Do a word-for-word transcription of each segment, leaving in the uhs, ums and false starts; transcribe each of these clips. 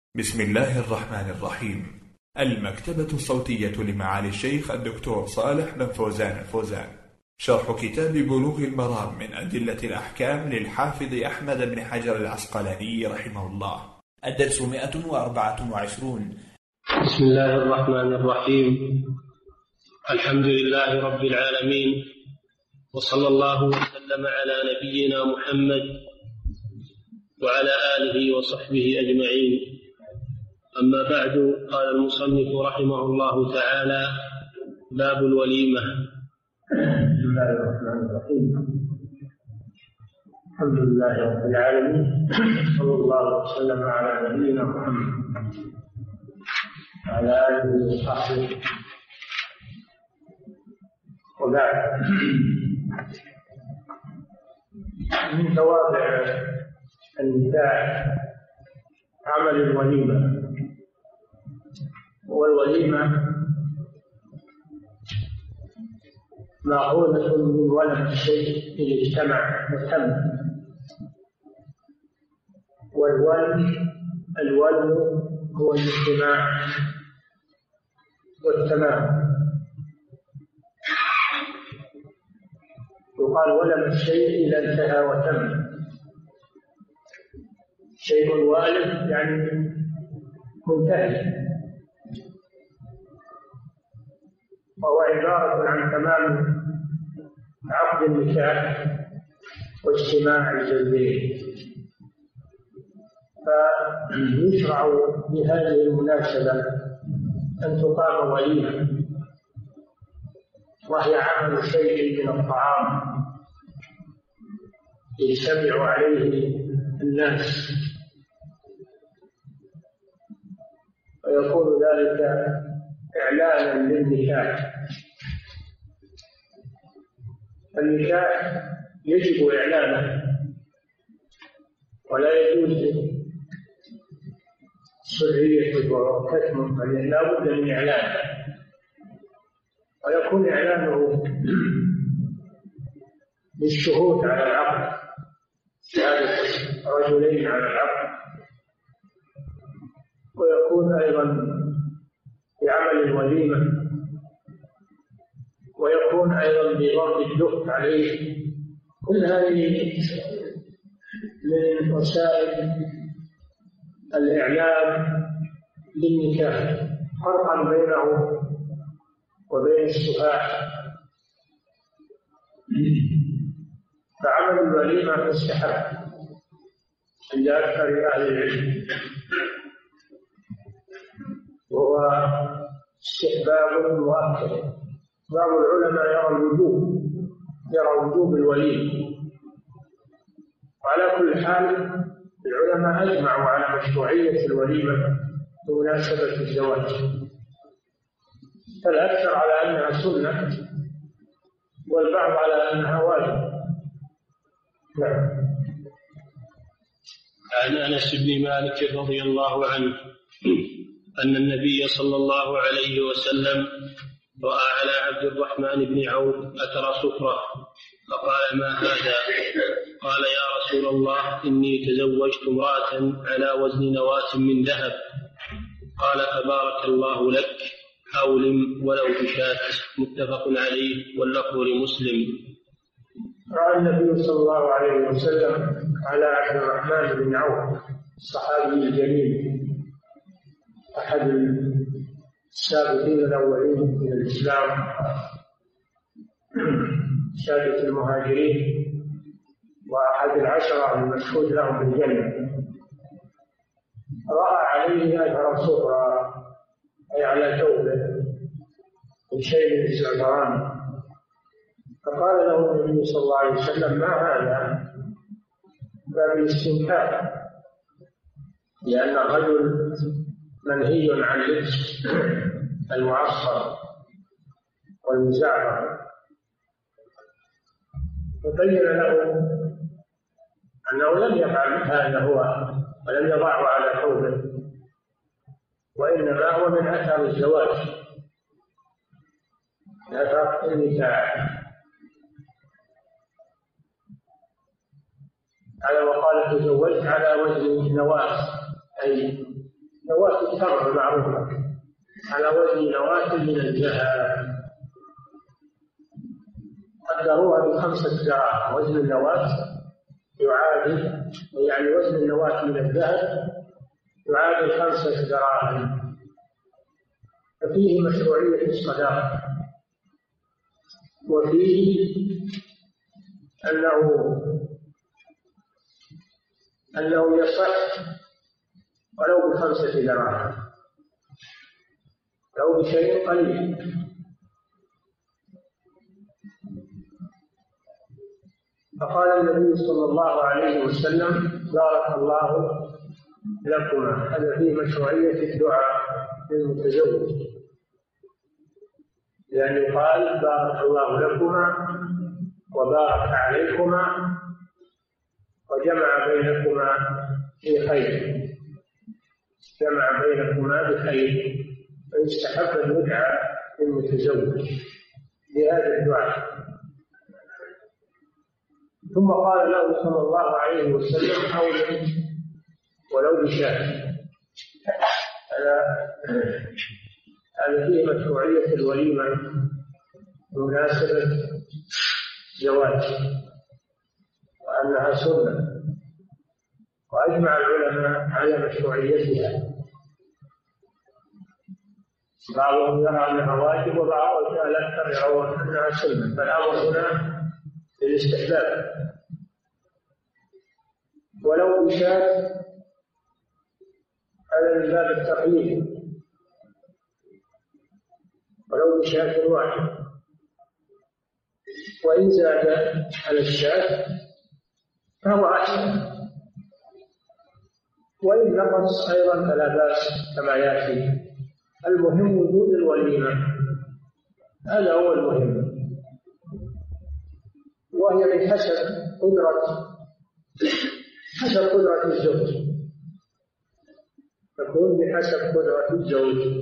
بسم الله الرحمن الرحيم. المكتبة الصوتية لمعالي الشيخ الدكتور صالح بن فوزان الفوزان، شرح كتاب بلوغ المرام من أدلة الأحكام للحافظ أحمد بن حجر العسقلاني رحمه الله. الدرس مئة وأربعة وعشرون. بسم الله الرحمن الرحيم. الحمد لله رب العالمين، وصلى الله وسلم على نبينا محمد وعلى آله وصحبه أجمعين. أما بعد، قال المصنف رحمه الله تعالى: باب الوليمة. بسم الله الرحمن الرحيم. الحمد لله رب العالمين، صلى الله وسلم على نبينا محمد وعلى آله وصحبه، وبعد. من توابع النكاح عمل الوليمة، والوليمة مأخوذة من ولم الشيء إذا اجتمع وتم، والولم الولم هو الاجتماع والتمام. يقال ولم الشيء إذا انتهى وتم. شيء والم يعني منتهي، وهو عبارة عن تمام عقد النكاح واجتماع الزوجين. فيشرع بهذه المناسبة أن تقام وليمة، وهي عمل شيء من الطعام يجتمع عليه الناس، ويكون ذلك إعلانا للنكاح. النكاح يجب إعلانه، ولا يجوز سريته وكتمه، بل لا بد من إعلانه، ويكون إعلانه بالشهود على العقد، شهادة رجلين على العقد، ويكون أيضا بعمل الوليمة، ويكون أيضا بضرب الدف عليه. كل هذه من وسائل الإعلام للنكاح، فرقا بينه وبين السفاح. فعمل الوليمة مستحب عند أكثر أهل العلم، وهو استحباب مؤكد. بعض العلماء يرى الوجوب يرى وجوب الوليمة. وعلى كل حال العلماء أجمعوا على مشروعية الوليمة بمناسبة الزواج، فالأكثر على أنها سنة، والبعض على أنها واجب. نعم. عن أنس بن مالك رضي الله عنه أن النبي صلى الله عليه وسلم رأى على عبد الرحمن بن عوف أثر صفرة، فقال: ما هذا؟ قال: يا رسول الله، إني تزوجت امرأة على وزن نواة من ذهب. قال: تبارك الله لك، أولم ولو بشاة. متفق عليه، واللفظ لمسلم. رأى النبي صلى الله عليه وسلم على عبد الرحمن بن عوف الصحابي الجليل، أحد السابقين الأولين من الإسلام، سادة المهاجرين، وأحد العشرة المشهود لهم بالجنة. رأى عليه أثر صفرة، أي على ثوبه من شيء من الزعفران، فقال له النبي صلى الله عليه وسلم: ما هذا؟ باب الاستنكار، لأن الرجل منهي عن لبس المعصفر والمزعفر. فبين له أنه لم يفعل هذا هو، ولم يضعه على ثوبه، وإنما هو من أثر الزواج، من أثر النكاح. على وقال: تزوجت على وزن نواة، أي نواة التمر معروفة على وزن نواة من الذهب، قدروها بخمسة دراهم. وزن النواة يعادل، يعني وزن النواة من الذهب يعادل خمسة دراهم. ففيه مشروعية الصداقة، وفيه أنه أنه يصح ولو بخمسة دراهم، لو بشيء قليل. فقال النبي صلى الله عليه وسلم: بارك الله لكما. هذا فيه مشروعية الدعاء للمتزوج، لأن يقال: بارك الله لكما وبارك عليكما وجمع بينكما في خير، جمع بينكما بخير. فيستحب أن يدعى للمتزوج بهذا الدعاء. ثم قال له صلى الله عليه وسلم: أولم ولو بشاة. هذا هذا فيه مشروعية الوليمة بمناسبة زواج، وأنها سنة، وأجمع العلماء على مشروعيتها. بعضهم يرى أنها واجب، وبعضهم الأكثر يرون أنها سنة. فالأمر هنا للاستحباب. ولو بشاة هذا من باب التقليد، ولو بشاة واحد. وإن زاد على الشاة فهو أحسن، وإن نقص أيضا فلا بأس كما يأتي. المهم وجود الوليمة، هذا هو المهم، وهي من حسب قدرة حسب قدرة الزوج، تكون بحسب قدرة الزوج.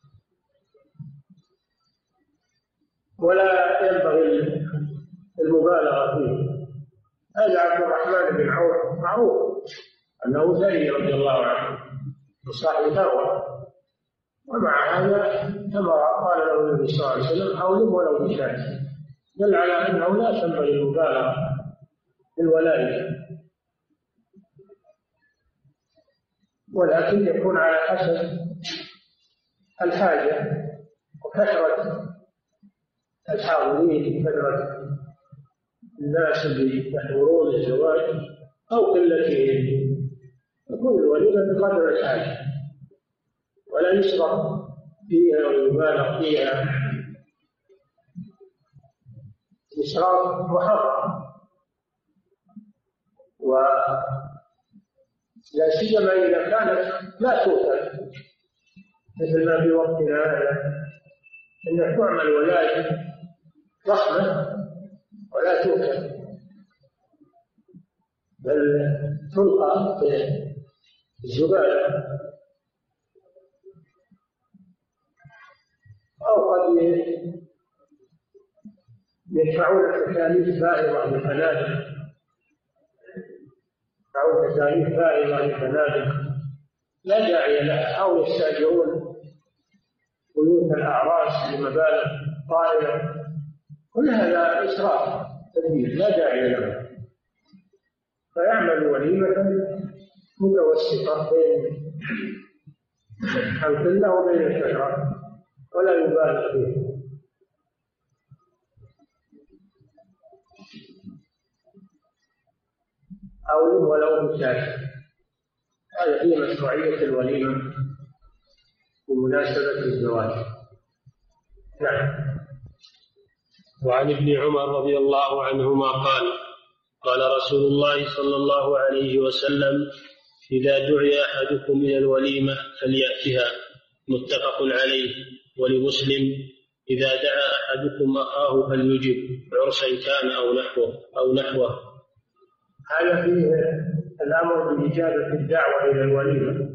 ولا ينبغي المبالغة فيه. هذا عبد الرحمن بن عوف معروف أنه ثري رضي الله عنه وصاحب ثروة، ومع هذا كما قال له النبي صلى الله عليه وسلم: أولم ولو بشاة. دل على أنه لا تنبغي المبالغة في الولاية، ولكن يكون على حسب الحاجة وكثرة الحاضرين، كثرة الناس اللي يحضرون الزواج أو قلتهم. تكون الوليمة بقدر الحاجة، ولا يسرف فيها ويبالغ فيها إسراف محرم. ولا سيما إذا كانت لا توكل، مثل ما في وقتنا هذا، أن تعمل ولاية ضخمة ولا توكل، بل تلقى في الزبالة، أو قد يدفعون تكاليف فائضة للفنادق، يدفعون تكاليف فائضة للفنادق لا داعي لها، أو يستأجرون بيوت الأعراس بمبالغ طائلة. كل هذا إسراف كبير لا داعي له. فيعمل وليمة متوسطة بين القلة وبين الكثرة، ولا يبالغ فيه. أولم ولو بشاة. هذا فيه مشروعية الوليمة بمناسبة الزواج. نعم. وعن ابن عمر رضي الله عنهما قال: قال رسول الله صلى الله عليه وسلم: إذا دعي أحدكم إلى الوليمة فليأتها. متفق عليه. ولمسلم: إذا دعا أحدكم أخاه فليجب، عرسا كان أو نحوه أو نحوه. هذا فيه الأمر بإجابة الدعوة إلى الوليمة.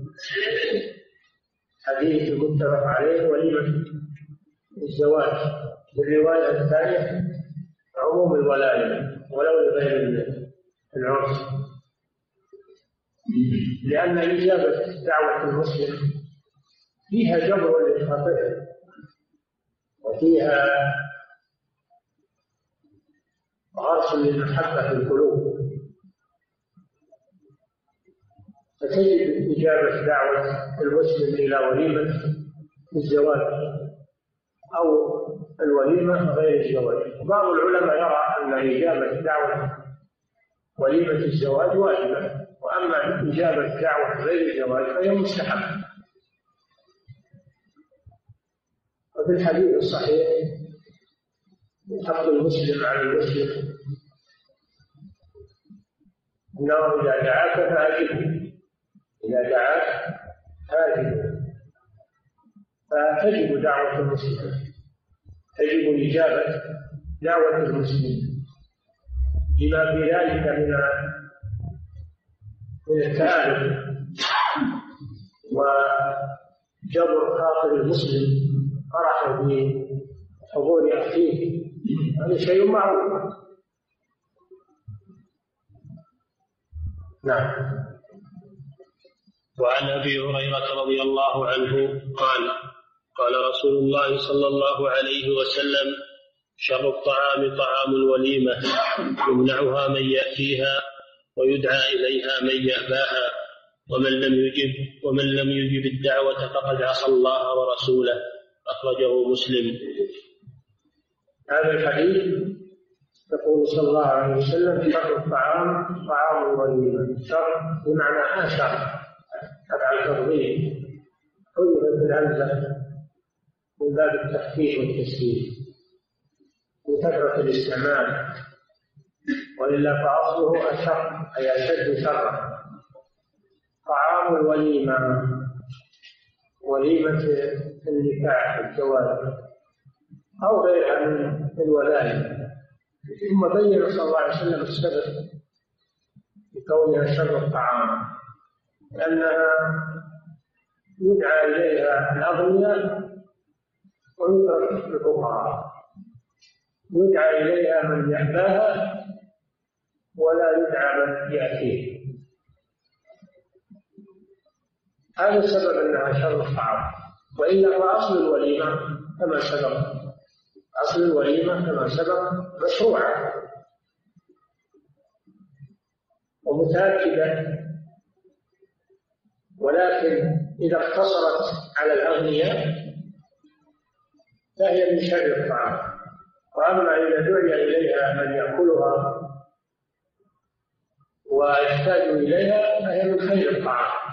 حديث متفق عليه وليمة الزواج. بالرواية الثانية عموم الولاية ولو لغير العرس. لأن إجابة دعوة المسلم فيها جبر للخطيئة وفيها غرس للمحبة في القلوب، فتجد إجابة دعوة المسلم إلى وليمة الزواج أو الوليمة غير الزواج. بعض العلماء يرى أن إجابة دعوة وليمة الزواج واجبة، وأما إجابة دعوة غير الزواج فهي مستحبة. وفي الحديث الصحيح حق المسلم على المسلم أنه إذا دعاك فأجبه، إذا دعاك فأجبه. فتجب دعوة المسلم، تجب إجابة دعوة المسلم لما في ذلك من من التآلف وجبر خاطر المسلم فرحه بحضور أخيه، هذا شيء معروف. نعم. وعن أبي هريرة رضي الله عنه قال قال رسول الله صلى الله عليه وسلم: شر الطعام طعام الوليمة، يمنعها من يأتيها ويدعى إليها من يأباها، ومن لم يجب ومن لم يجب الدعوة فقد عصى الله ورسوله. أخرجه مسلم. هذا الحديث يقول صلى الله عليه وسلم: شر الطعام طعام الوليمة. شر بمعنى آشر، تبع التفضيل، حذفت الهمزة من باب التخفيف والتسهيل وكثرة الاستعمال، وإلا فأصله أشر أي أشد شرا. طعام الوليمة، وليمة النكاح الزواج أو غيرها من الولائم. ثم بين صلى الله عليه وسلم السبب لكونها شر الطعام، لأنها يدعى إليها الأغنياء ويترك الفقراء، يدعى إليها من يأباها ولا يدعى من يأتيه. هذا السبب أنها شر الطعام. وإلا فأصل الوليمة كما سبق، أصل الوليمة كما سبق مشروعة ومتأكدة، ولكن إذا اقتصرت على الأغنياء فهي من شر الطعام. وأما إذا دعي إليها من يأكلها ويحتاج إليها فهي من خير الطعام.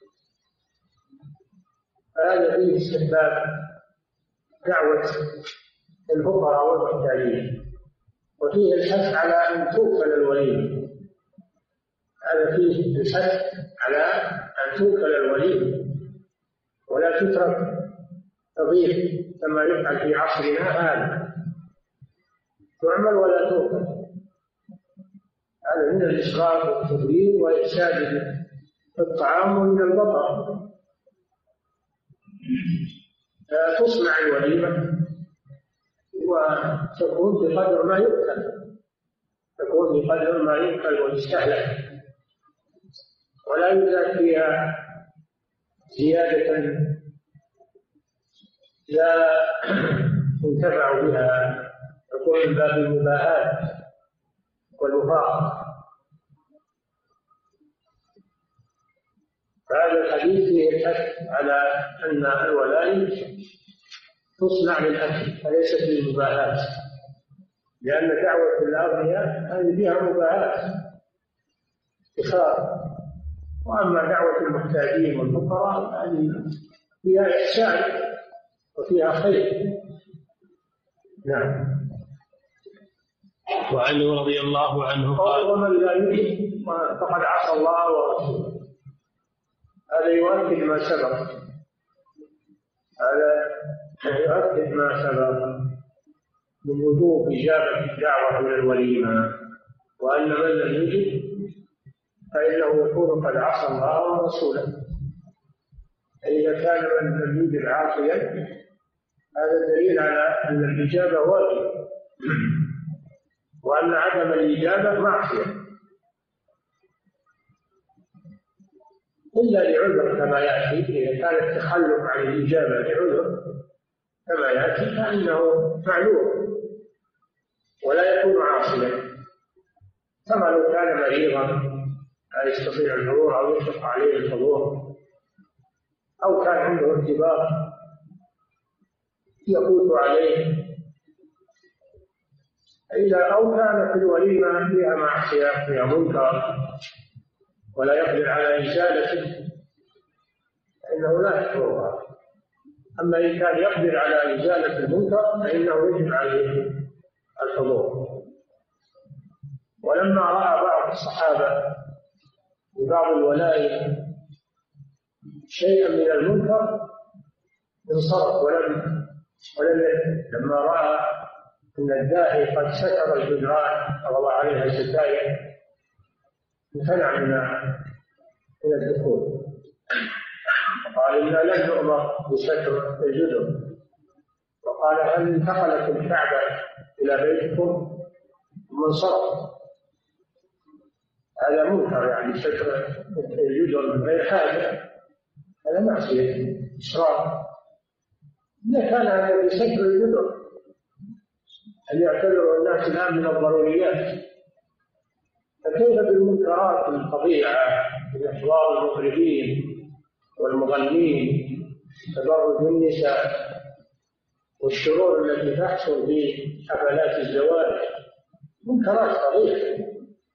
فهذا فيه استحباب دعوة الفقراء والمحتاجين، وفيه الحث على أن توكل الوليمة. هذا فيه الحث على أن توكل الوليمة ولا تترك تضيف كما يفعل في عصرنا هذا، تعمل ولا توكل. هذا من الإسراف والتضييع وإفساد الطعام ومن البطر. تصنع الوليمة وتكون بقدر ما يؤكل، تكون بقدر ما يؤكل ويستهلك، ولا يزاد فيها زيادة لا ينتفع بها، تكون من باب المباهات والمفاخرة. فهذا الحديث فيه الحث على أن الولائم تصنع للأكل وليست للمباهات، لأن دعوة الأغنياء هذه فيها مباهات افتخار، وأما دعوة المحتاجين والفقراء هذه فيها إحسان وفيها خير. نعم. وعنه رضي الله عنه قال: ومن لا يؤمن فقد عصى الله ورسوله. هذا يؤكد ما سبق، هذا يؤكد ما سبق من وجوب إجابة الدعوة إلى الوليمة، وأن من لم يجب فإنه يكون قد عصى الله ورسوله. إذا كان من لم يجب عاصيا هذا دليل على أن الإجابة واجب، وأن عدم الإجابة معصية. إلا لعذر كما يأتي. إذا كان التخلف عن الإجابة لعذر كما يأتي فإنه معلوم ولا يكون عاصيا، كما لو كان مريضا لا يستطيع الحضور أو يشق عليه الحضور، أو كان عنده ارتباط يفوت عليه، إذا أو كانت الوليمة فيها معصية فيها منكر ولا يقدر على إزالته فإنه لا يحضرها. أما إن كان يقدر على إزالة المنكر فإنه يجب عليه الحضور. ولما رأى بعض الصحابة ببعض الولائم شيئا من المنكر انصرف ولم ولم يدخل. لما رأى أن الداعي قد ستر الجدران ووضع عليها ستائر امتنع من من الدخول، قال إنا لن نؤمر بستر الجدر، وقال هل انتقلت الكعبة إلى بيتكم ثم انصرف. هذا منكر، يعني ستر الجدر من غير حاجة هذا معصية إسراف. إذا كان هذا بستر الجدر أن يعتبر الناس الآن من الضروريات، فكيف بالمنكرات الفظيعة من إحضار المطربين والمغنين، تبرج النساء والشرور التي تحصل في حفلات الزواج، منكرات فظيعة.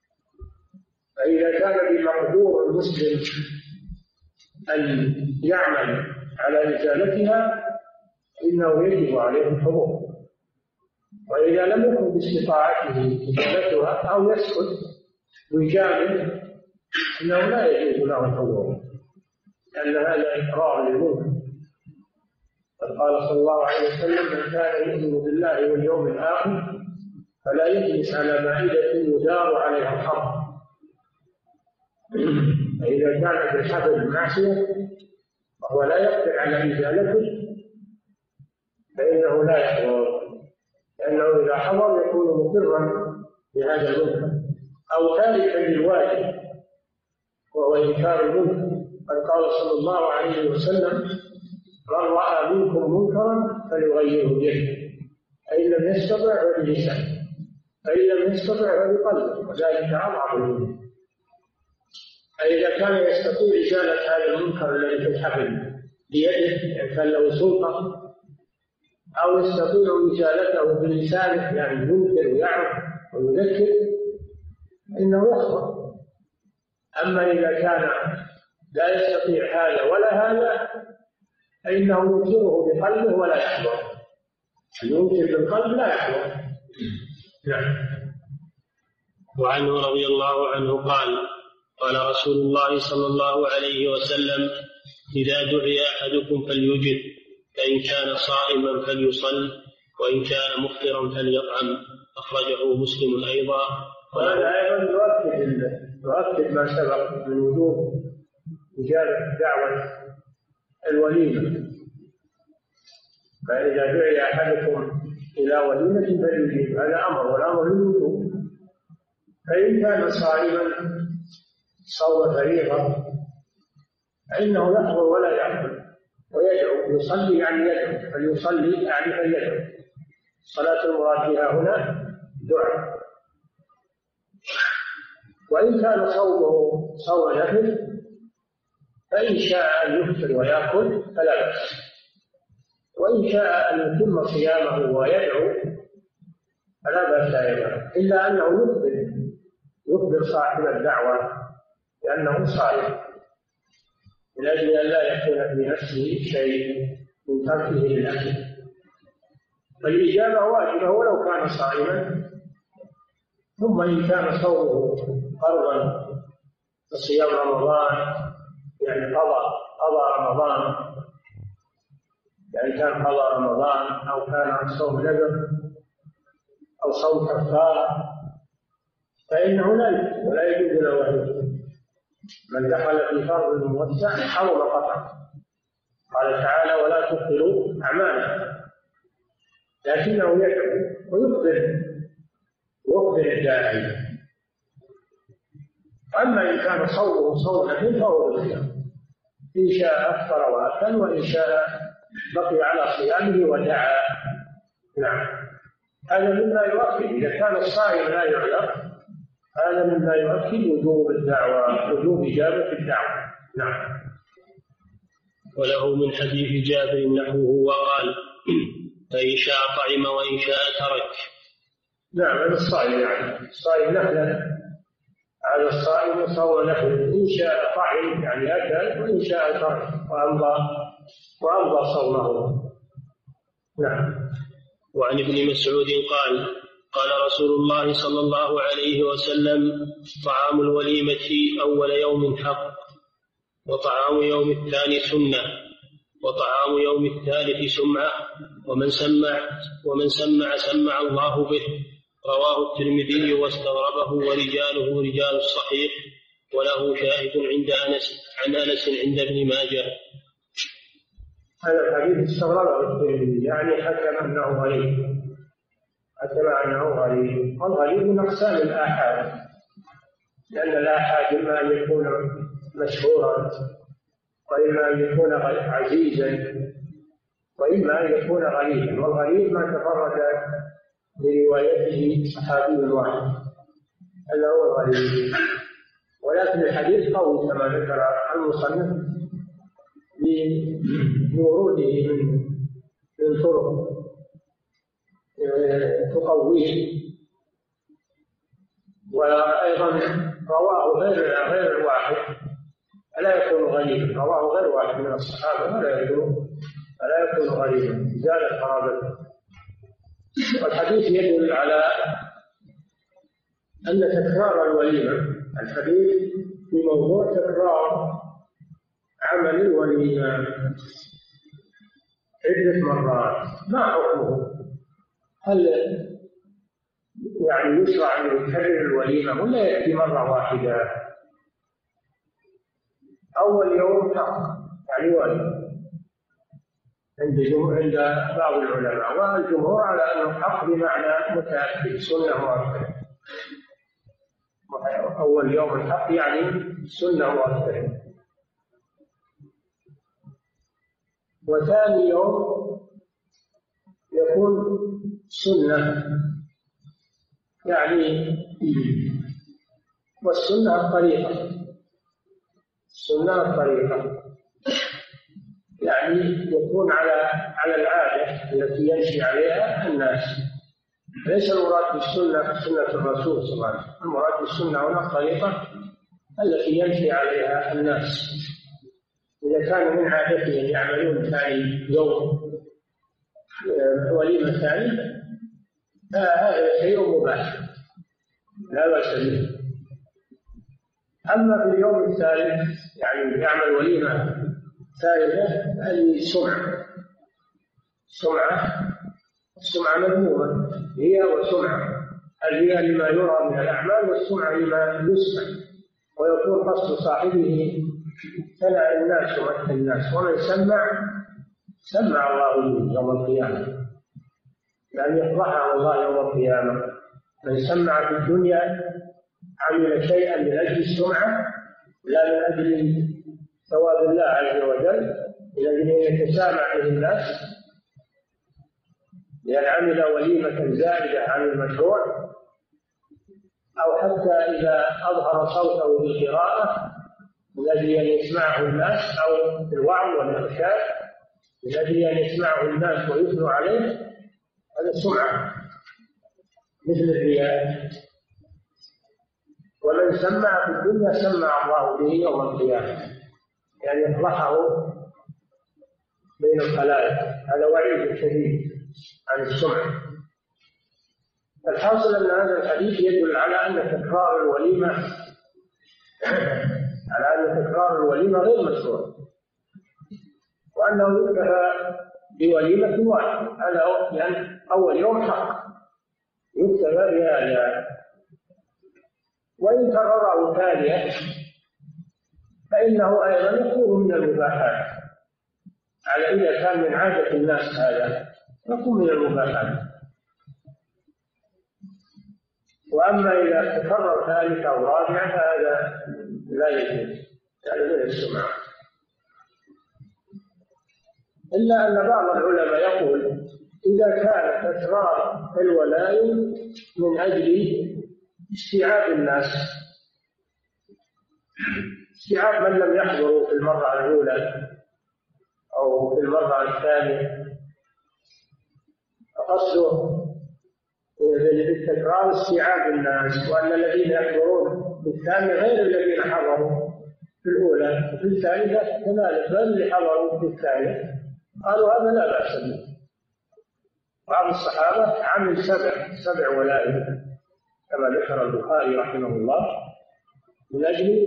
فإذا كان بمقدور المسلم أن يعمل على إزالتها إنه يجب عليه الحضور، وإذا لم يكن باستطاعته إزالتها أو يسكت ويجامل إنه لا يجوز له الحضور، لأن هذا إقرار للمنكر. قال صلى الله عليه وسلم من كان يؤمن بالله واليوم الآخر فلا يجلس على مائدة يدار عليها الحرب. فإذا كان بالحفل المعصية وهو لا يقدر على إزالته فإنه لا يحضر، لأنه إذا حضر يكون مقرا بهذا المنكر أو تاركا للواجب وهو إنكار المنكر. قد قال صلى الله عليه وسلم من رأى منكم منكرا فليغيره بيده، فإن لم يستطع فبلسانه، فإن لم يستطع فبقلبه، وذلك أضعف الإيمان. فإذا كان يستطيع إزالة هذا المنكر الذي في الحفل بيده، يعني كان له سلطة، أو يستطيع إزالته بلسانه، يعني ينكر ويعرف ويذكر، إنه يحضر. أما إذا كان لا يستطيع هذا ولا هذا فإنه ينكره بقلبه ولا يحضر. ينكر بالقلب لا يحضر. نعم. وعنه رضي الله عنه قال قال رسول الله صلى الله عليه وسلم إذا دعي أحدكم فليجب، فإن كان صائما فليصل، وإن كان مفطرا فليطعم. أخرجه مسلم أيضا. وهذا أيضا يؤكد يؤكد ما سبق من وجوب إجابة دعوة الوليمة. فإذا دعي أحدكم إلى وليمة فليجب، هذا أمر، والأمر للوجوب. فإن كان صائما صوم فريضة فإنه يحضر ولا يحضر ويدعو، يصلي يعني يدعو، فليصلي يعني فليدعو. صلاة المراد بها هنا دعاء. وإن كان صومه صوم نفل فإن شاء أن يفطر ويأكل فلا بأس، وإن شاء أن يتم صيامه ويدعو فلا بأس أيضا، إلا أنه يخبر يخبر صاحب الدعوة لأنه صائم، من أجل أن لا يكون في نفسه شيء من تركه للأكل. فالإجابة واجبة ولو كان صائما. ثم إن كان صومه فرضا كصيام رمضان، يعني قضى قضى رمضان، يعني كان قضى رمضان أو كان صوم نذر أو صوم كفارة، فإنه لا يجوز ولا يجوز له أن من دخل في فرض موسع حرم قطعا. قال تعالى ولا تبطلوا أعمالكم، لكنه يدعو ويخبر يخبر الداعي. أما إن كان صومه صوم نفل فهو بالخيار، إن شاء أفطر وأكل، وإن شاء بقي على صيامه ودعا. نعم، هذا مما يؤكد إذا كان الصائم لا يعذر، هذا مما يؤكد وجوب الدعوة، وجوب إجابة الدعوة. نعم. وله من حديث جابر نحوه وقال: فإن شاء طعم وإن شاء ترك. نعم، هذا الصائم يعني الصائم نفلا، هذا الصائم صوم نفلا، إن شاء طعم يعني أكل، وإن شاء ترك وأمضى وأمضى صومه. نعم. وعن ابن مسعود قال: قال رسول الله صلى الله عليه وسلم: طعام الوليمة أول يوم حق، وطعام يوم الثاني سنة، وطعام يوم الثالث سمعة، ومن سمع ومن سمع سمع الله به. رواه الترمذي واستغربه ورجاله رجال الصحيح، وله شاهد عند أنس عن أنس عند ابن ماجه. هذا الحديث استغربه الترمذي، يعني حكم أنه غريب، حكم أنه غريب. والغريب من أقسام الآحاد، لأن الآحاد إما أن يكون مشهورا، وإما أن يكون عزيزا، وإما أن يكون غريبا. والغريب ما تفرد بروايته صحابي واحد، هذا هو الغريب. ولكن الحديث قوي كما ذكر المصنف بوروده من طرق تقويه، وأيضا رواه غير غير واحد، لا يكون غريبا، رواه غير واحد من الصحابة ولا يكون فلا يكون غريبا، زالت قرابته. والحديث يدل على أن تكرار الوليمة، الحديث في موضوع تكرار عمل الوليمة عدة مرات، ما حكمه؟ هل يعني يشرع أن يكرر الوليمة ولا يأتي مرة واحدة؟ أول يوم حق يعني واجب عند عند بعض العلماء، والجمهور على أنه حق بمعنى متأكد، سنة مؤكدة. أول يوم الحق يعني سنة مؤكدة. وثاني يوم يكون سنة يعني، والسنة الطريقة، السنة الطريقة يعني يكون على على العادة التي يمشي عليها الناس. ليس المراد بالسنة سنة الرسول صلى الله عليه وسلم، المراد بالسنة هنا الطريقة التي يمشي عليها الناس. إذا كانوا من عادتهم يعملون ثاني يوم وليمة ثانية، هذا شيء مباح لا بأس به. أما في اليوم الثالث يعني يعمل وليمة ثالثة، هذه سمعة سمعة السمعة مذمومة، هي وسمعة، الرياء لما يرى من الأعمال، والسمعة لما يسمع، ويكون قصد صاحبه ثناء الناس ومدح الناس. ومن سمع سمع الله به يوم القيامة، يعني يفضحه الله يوم القيامة. من سمع في الدنيا عمل شيئا من أجل السمعة لا من أجل ثواب الله عز وجل، من أجل أن يتسامع به الناس، لأن عمل وليمة زائدة عن المشروع، أو حتى إذا أظهر صوته بالقراءة من أجل أن يسمعه الناس، أو بالوعظ والإرشاد من أجل أن يسمعه الناس ويثنوا عليه، هذا سمعة مثل الرياء. ومن سمع في الدنيا سمع الله به يوم القيامة، يعني يفضحه بين الخلائق. هذا وعيد شديد عن السمعة. الحاصل أن هذا الحديث يدل على أن تكرار الوليمة على أن تكرار الوليمة غير مشروع، وأنه يكتفى بوليمة واحدة، هذا يعني أول يوم حق يكتفى بهذا. وإن كرره ثانية فإنه أيضا يكون من المباحات، على إذا كان من عادة الناس هذا يكون من المباحات. وأما إذا تكرر ثالثة أو رابعة فهذا لا يجوز، هذا من السمعة. إلا أن بعض العلماء يقول إذا كان تكرار الولائم من أجل استيعاب الناس، استيعاب من لم يحضروا في المرة الأولى أو في المرة الثانية، قصده بالتكرار استيعاب الناس، وأن الذين يحضرون في الثانية غير الذين حضروا في الأولى وفي الثالثة كذلك غير اللي حضروا في الثانية، قالوا هذا لا بأس به. بعض الصحابة عمل سبع سبع ولائم كما ذكر البخاري رحمه الله من أجل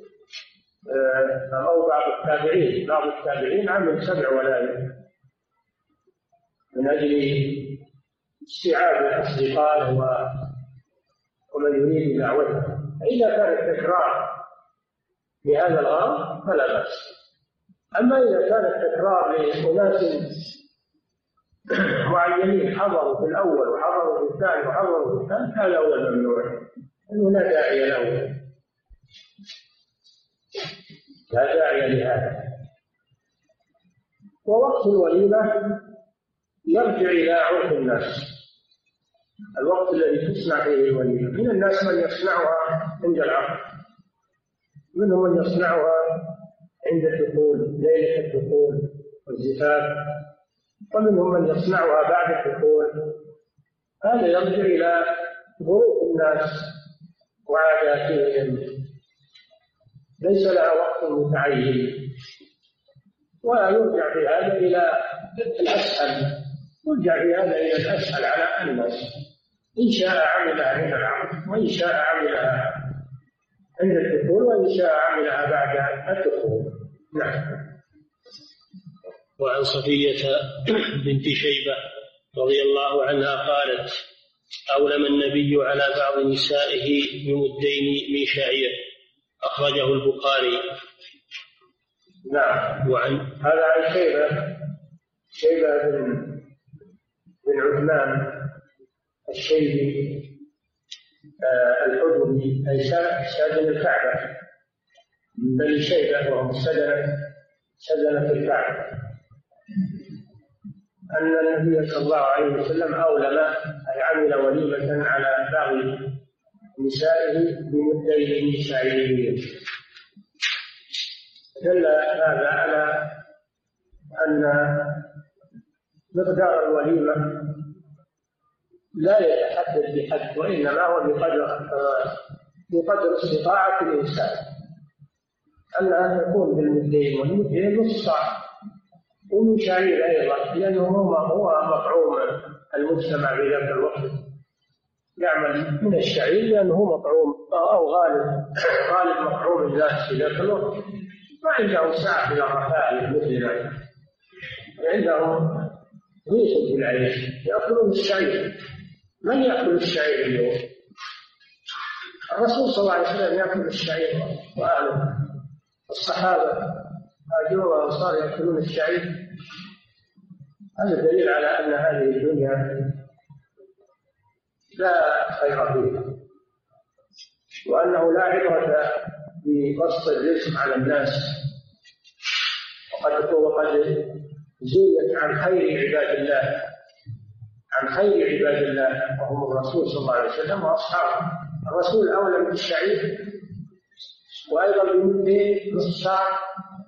أو بعض التابعين بعض التابعين عمل سبع ولائم من أجل استيعاب الأصدقاء ومن يريد دعوته. فإذا كان التكرار بهذا الغرض فلا بأس. أما إذا كان التكرار لأناس معينين حضروا في الأول وحضروا في الثاني وحضروا في الثالث هذا هو الممنوع، أنه لا داعي له، لا داعي لهذا. ووقت الوليمة يرجع إلى عرف الناس، الوقت الذي تصنع فيه الوليمة. من الناس من يصنعها عند العقد، منهم من يصنعها عند الدخول ليلة الدخول والزفاف، ومنهم من يصنعها بعد الدخول. هذا يرجع إلى ظروف الناس وعاداتهم، ليس لها وقت متعين. ويرجع في هذا إلى الأسهل، يرجع في هذا إلى الأسهل على الناس، إن شاء عملها عند العقد، وإن شاء عملها عند الدخول، وإن شاء عملها بعد الدخول. نعم. وعن صفية بنت شيبة رضي الله عنها قالت: أولم النبي على بعض نسائه بمدين من شعير، أخرجه البخاري. نعم. وعن هذا عن شيبة شيبة بن بن عثمان الشيبي آه الحجري، أي سادن الكعبة من بني شيبة، وهم سدنة سدنة الكعبة، أن النبي صلى الله عليه وسلم أولم أي عمل وليمة على بعض نسائه بمدين من شعير. دل هذا على أن مقدار الوليمة لا يتحدد بحد، وإنما هو بقدر بقدر استطاعة الإنسان، أنها تكون بالمدين، والمدين نص صاع، ومن شعير أيضا، لأنه هو مطعوم المجتمع في ذاك الوقت، يعمل من الشعير لأنه مطعوم أو غالب غالب مطعوم الناس في ذاك الوقت، ما عندهم ساعة من الرفاه مثلنا، عندهم ريح في العيش، يأكلون الشعير. من يأكل الشعير اليوم؟ الرسول صلى الله عليه وسلم يأكل الشعير وأهله، الصحابة هاجروا والأنصار يأكلون الشعير. هذا دليل على أن هذه الدنيا لا خير فيها، وأنه لا عبرة ببسط الرزق على الناس، وقد وقد زيت عن خير عباد الله عن خير عباد الله وهم الرسول صلى الله عليه وسلم وأصحابه. الرسول أولى بالشعير، وأيضا بمدين نصف ساعة.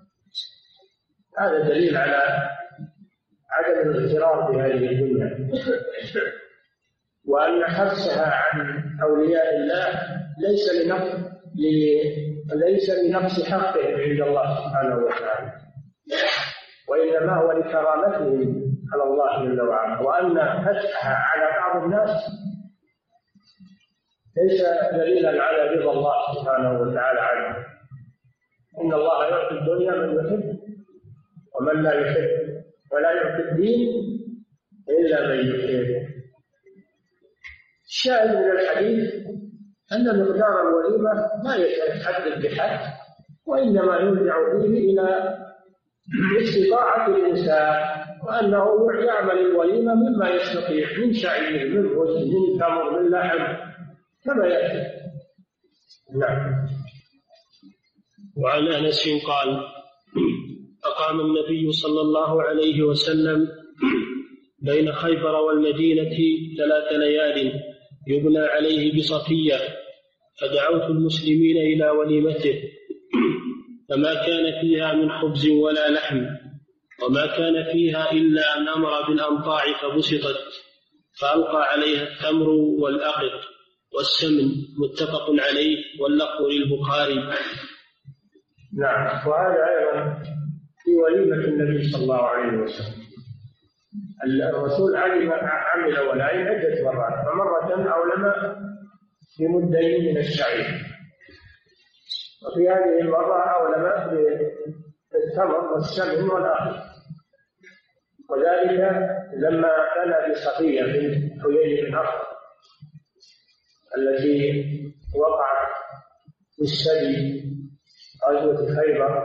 هذا دليل على عدم الاغترار بهذه الدنيا، وأن حرصها عن أولياء الله ليس لنقص ليس لنقص حقهم عند الله سبحانه وتعالى، وإنما هو لكرامتهم على الله جل وعلا، وأن فتحها على بعض الناس ليس دليلا على رضا الله سبحانه وتعالى عنه. إن الله يعطي الدنيا من يحب ومن لا يحب، ولا يعطي الدين إلا من يحب. الشاهد من الحديث أن مقدار الوليمة لا يتحدد بحد، وإنما يرجع فيه إلى استطاعة الإنسان، وأنه يعمل الوليمة مما يستطيع من شعير من رز من تمر من لحم كما يأتي. نعم. وعن أنس قال: أقام النبي صلى الله عليه وسلم بين خيبر والمدينة ثلاث ليال يبنى عليه بصفية، فدعوت المسلمين إلى وليمته، فما كان فيها من خبز ولا لحم، وما كان فيها إلا أن أمر بالأنطاع فبسطت، فألقى عليها التمر والأقط والسمن، متفق عليه، واللفظ للبخاري. نعم. وهذا أيضا في وليمة النبي صلى الله عليه وسلم. الرسول علم عمل ولائم عدة مرات، فمرة أولم بمدين من الشعير، وفي هذه المرة أولم بالتمر والسمن والأقط، وذلك لما كان بصفية بنت حيي بن أخطب التي وقعت في السبي غزوة خيبر،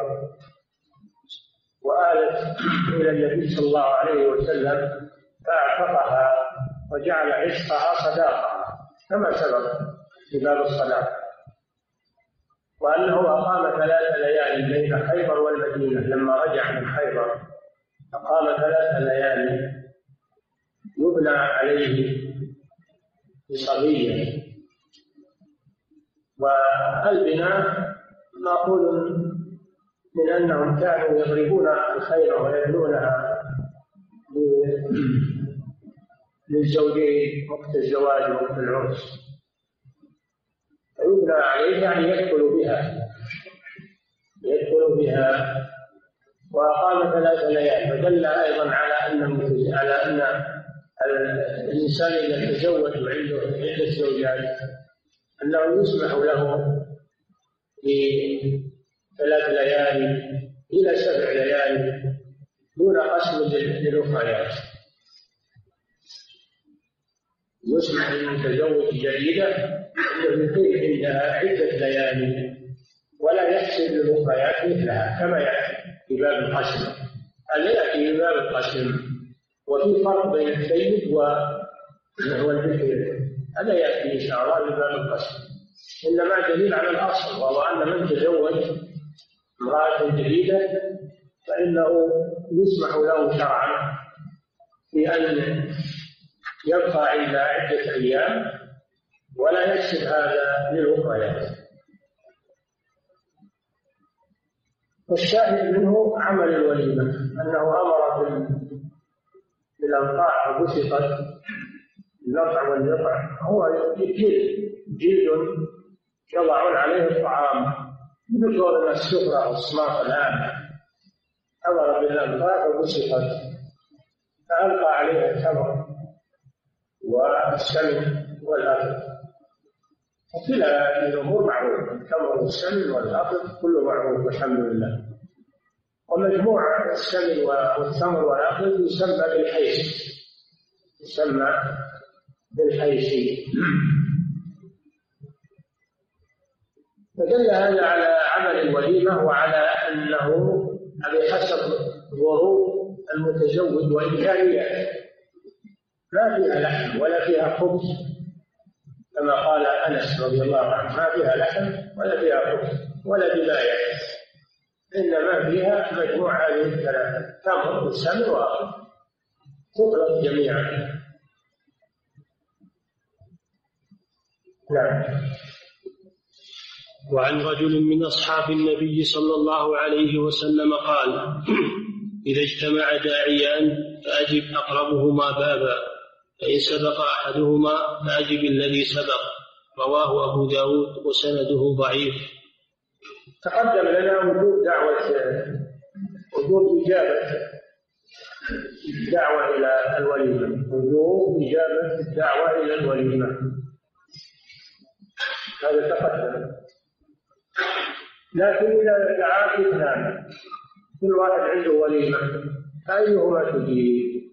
وآلت إلى النبي صلى الله عليه وسلم فاعتقها وجعل عشقها صداقة كما سبق في باب الصداقة، وأنه أقام ثلاث ليال بين خيبر والمدينة. لما رجع من خيبر أقام ثلاث ليال يبنى عليه بصبية، والبناء مأخوذ من أنهم كانوا يضربون الخير ويبنونها للزوجين وقت الزواج وقت العرس، فيبنى عليه يعني يدخل بها يدخل بها وأقام ثلاث ليال. فدل أيضا على أن على أن الإنسان إذا تزوج وعنده عدة زوجات أنه يسمح له بثلاث ليالي إلى سبع ليالي دون قسم للأخريات. يسمح للمتزوج جديدة أنه يقيم عندها عدة ليالي ولا يحسب للأخريات مثلها كما يأتي في باب القسم. هذا يأتي في باب القسم، وفي فرق بين السيد والبكر، هذا يأتي إن شاء الله في باب القسم. إنما دليل على الأصل، وهو أن من تزوج امرأة جديدة فإنه يسمح له شرعا في أن يبقى عند عدة أيام ولا يحسب هذا للأخريات. والشاهد منه عمل الوليمة أنه أمر بالأنقاع فبسطت، النقع والنقع هو جلد جلد يضعون عليه الطعام بذكر السفرة والصناف الآن. أمر بالأنقاع فبسطت فألقى عليه التمر والسمن والأقط، وكلا الأمور معروفة، التمر والسمن والأقط كله معروف والحمد لله. ومجموع السمن والتمر والأقط يسمى بالحيس، يسمى بالحيسي. فدل هذا على عمل الوليمة وعلى أنه بحسب ظروف المتزوج وإمكانياته، ما فيها لحم ولا فيها خبز كما قال أنس رضي الله عنه، ما فيها لحم ولا فيها خبز ولا دباية، إنما فيها مجموعة هذه الثلاثة، تمر والسمن وأقط، تطلق جميعا. نعم. وعن رجل من أصحاب النبي صلى الله عليه وسلم قال: إذا اجتمع داعيان فأجب أقربهما بابا، فإن سبق أحدهما فأجب الذي سبق. رواه أبو داود وسنده ضعيف. تقدم لنا وجود دعوة وجود إجابة الدعوة إلى الوليمة، وجود إجابة الدعوة إلى الوليمة، هذا تقدم. لكن إذا دعاك اثنان كل واحد عنده وليمة فأيهما تجيب؟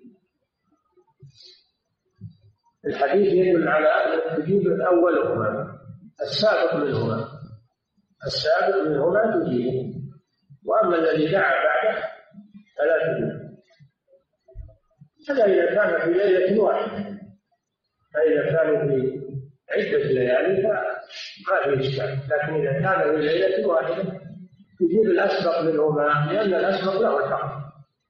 الحديث يدل على أن تجيب أولهما، السابق منهما السابق منهما تجيب، وأما الذي دعا بعده فلا تجيب. هذا إذا كان في ليلة واحدة، فإذا كانوا في عدة ليالي فما في إشكال، لكن إذا كان في ليلة واحدة تجيب الأسبق منهما لأن الأسبق له الحق.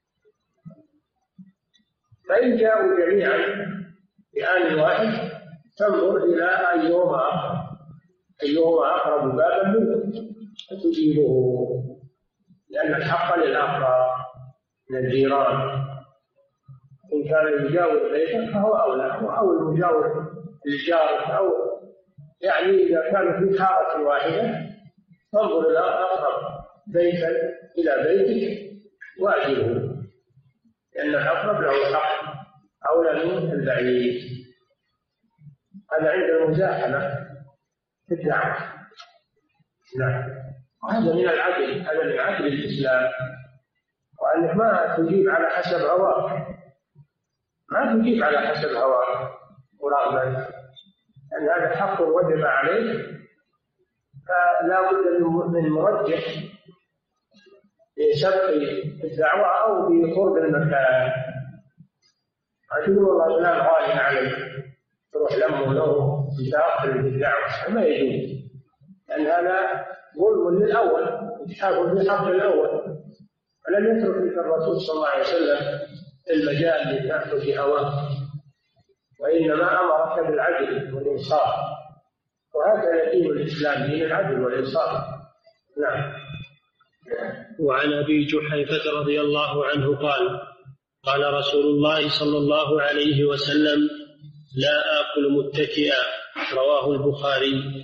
فإن جاءوا جميعا بآن واحد تنظر إلى أيهما أقرب أيهما أقرب بابا منه فتجيبه، لأن الحق للأقرب من الجيران. إن كان يجاور بيتك فهو أولى، أو المجاور للجار، أو يعني إذا كان في حارة واحدة تنظر إلى أقرب بيتا إلى بيتك وأجله، لأن الأقرب له حق أولى من البعيد. هذا عند المزاحمة في الدعوة. نعم، وهذا من العدل، هذا من عدل الإسلام، وأنك ما تجيب على حسب هواك، ما تجيب على حسب هواك ورغبتك، لأن هذا حق وجب عليك، فلا بد من مرجح لسبق الدعوة أو بقرب المكان. أقول والله فلان غالي عليك تروح لمه له تتأخر في الدعوة، ما يجوز، لأن هذا ظلم للأول، إجحاف بالحق الأول. ولم يترك لك الرسول صلى الله عليه وسلم المجال لتأخذ هواه، وإنما أمرك بالعدل والإنصاف، وهكذا دين الإسلام، دين العدل والإنصاف. نعم. وعن أبي جحيفة رضي الله عنه قال: قال رسول الله صلى الله عليه وسلم: لا آكل متكئا. رواه البخاري.